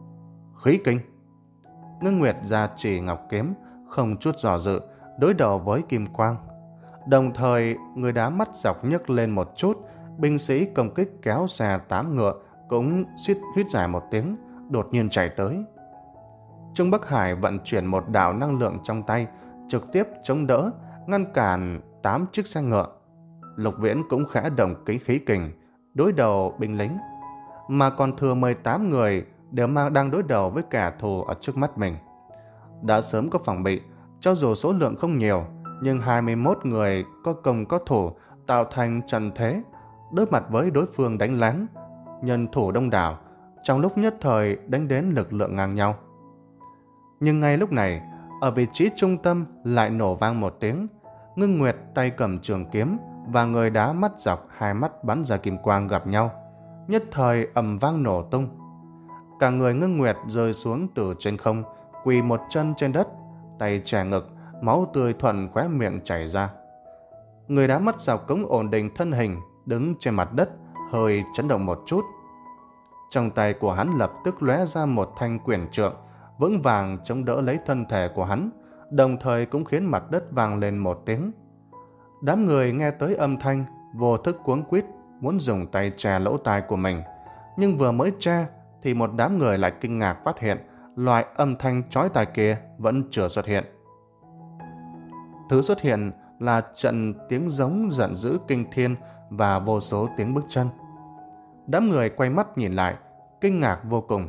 Khí kinh! Ngưng Nguyệt ra chỉ ngọc kiếm, không chút dò dự, đối đầu với kim quang. Đồng thời, người đá mắt dọc nhấc lên một chút, binh sĩ công kích kéo xe tám ngựa cũng suýt huýt dài một tiếng, đột nhiên chạy tới. Trung Bắc Hải vận chuyển một đạo năng lượng trong tay, trực tiếp chống đỡ, ngăn cản tám chiếc xe ngựa. Lục Viễn cũng khẽ động ký khí kình, đối đầu binh lính, mà còn thừa mười tám người đều mang đang đối đầu với kẻ thù ở trước mắt mình. Đã sớm có phòng bị, cho dù số lượng không nhiều, nhưng hai mươi mốt người có công có thủ tạo thành trận thế, đối mặt với đối phương đánh lén, nhân thủ đông đảo, trong lúc nhất thời đánh đến lực lượng ngang nhau. Nhưng ngay lúc này, ở vị trí trung tâm lại nổ vang một tiếng. Ngưng Nguyệt tay cầm trường kiếm và người đá mắt dọc hai mắt bắn ra kim quang gặp nhau, nhất thời ầm vang nổ tung. Cả người Ngưng Nguyệt rơi xuống từ trên không, quỳ một chân trên đất, tay chè ngực, máu tươi thuận khóe miệng chảy ra. Người đá mắt dọc cũng ổn định thân hình, đứng trên mặt đất, hơi chấn động một chút. Trong tay của hắn lập tức lóe ra một thanh quyền trượng, vững vàng chống đỡ lấy thân thể của hắn, đồng thời cũng khiến mặt đất vang lên một tiếng. Đám người nghe tới âm thanh, vô thức cuống quýt muốn dùng tay che lỗ tai của mình, nhưng vừa mới che thì một đám người lại kinh ngạc phát hiện loại âm thanh chói tai kia vẫn chưa xuất hiện. Thứ xuất hiện là trận tiếng giống giận dữ kinh thiên và vô số tiếng bước chân. Đám người quay mắt nhìn lại, kinh ngạc vô cùng.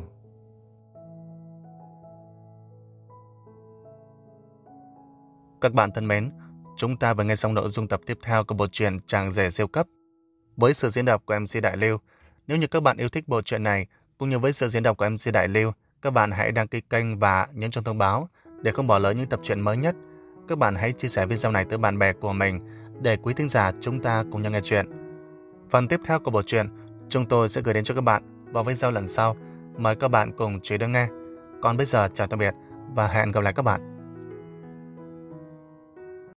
Các bạn thân mến, chúng ta vừa nghe xong nội dung tập tiếp theo của bộ truyện Chàng Rể Siêu Cấp với sự diễn đọc của em xê Đại Lưu. Nếu như các bạn yêu thích bộ truyện này cũng như với sự diễn đọc của em xê Đại Lưu, các bạn hãy đăng ký kênh và nhấn chuông thông báo để không bỏ lỡ những tập truyện mới nhất. Các bạn hãy chia sẻ video này tới bạn bè của mình để quý thính giả chúng ta cùng nhau nghe chuyện. Phần tiếp theo của bộ truyện chúng tôi sẽ gửi đến cho các bạn vào video lần sau. Mời các bạn cùng chú ý đón nghe. Còn bây giờ chào tạm biệt và hẹn gặp lại các bạn.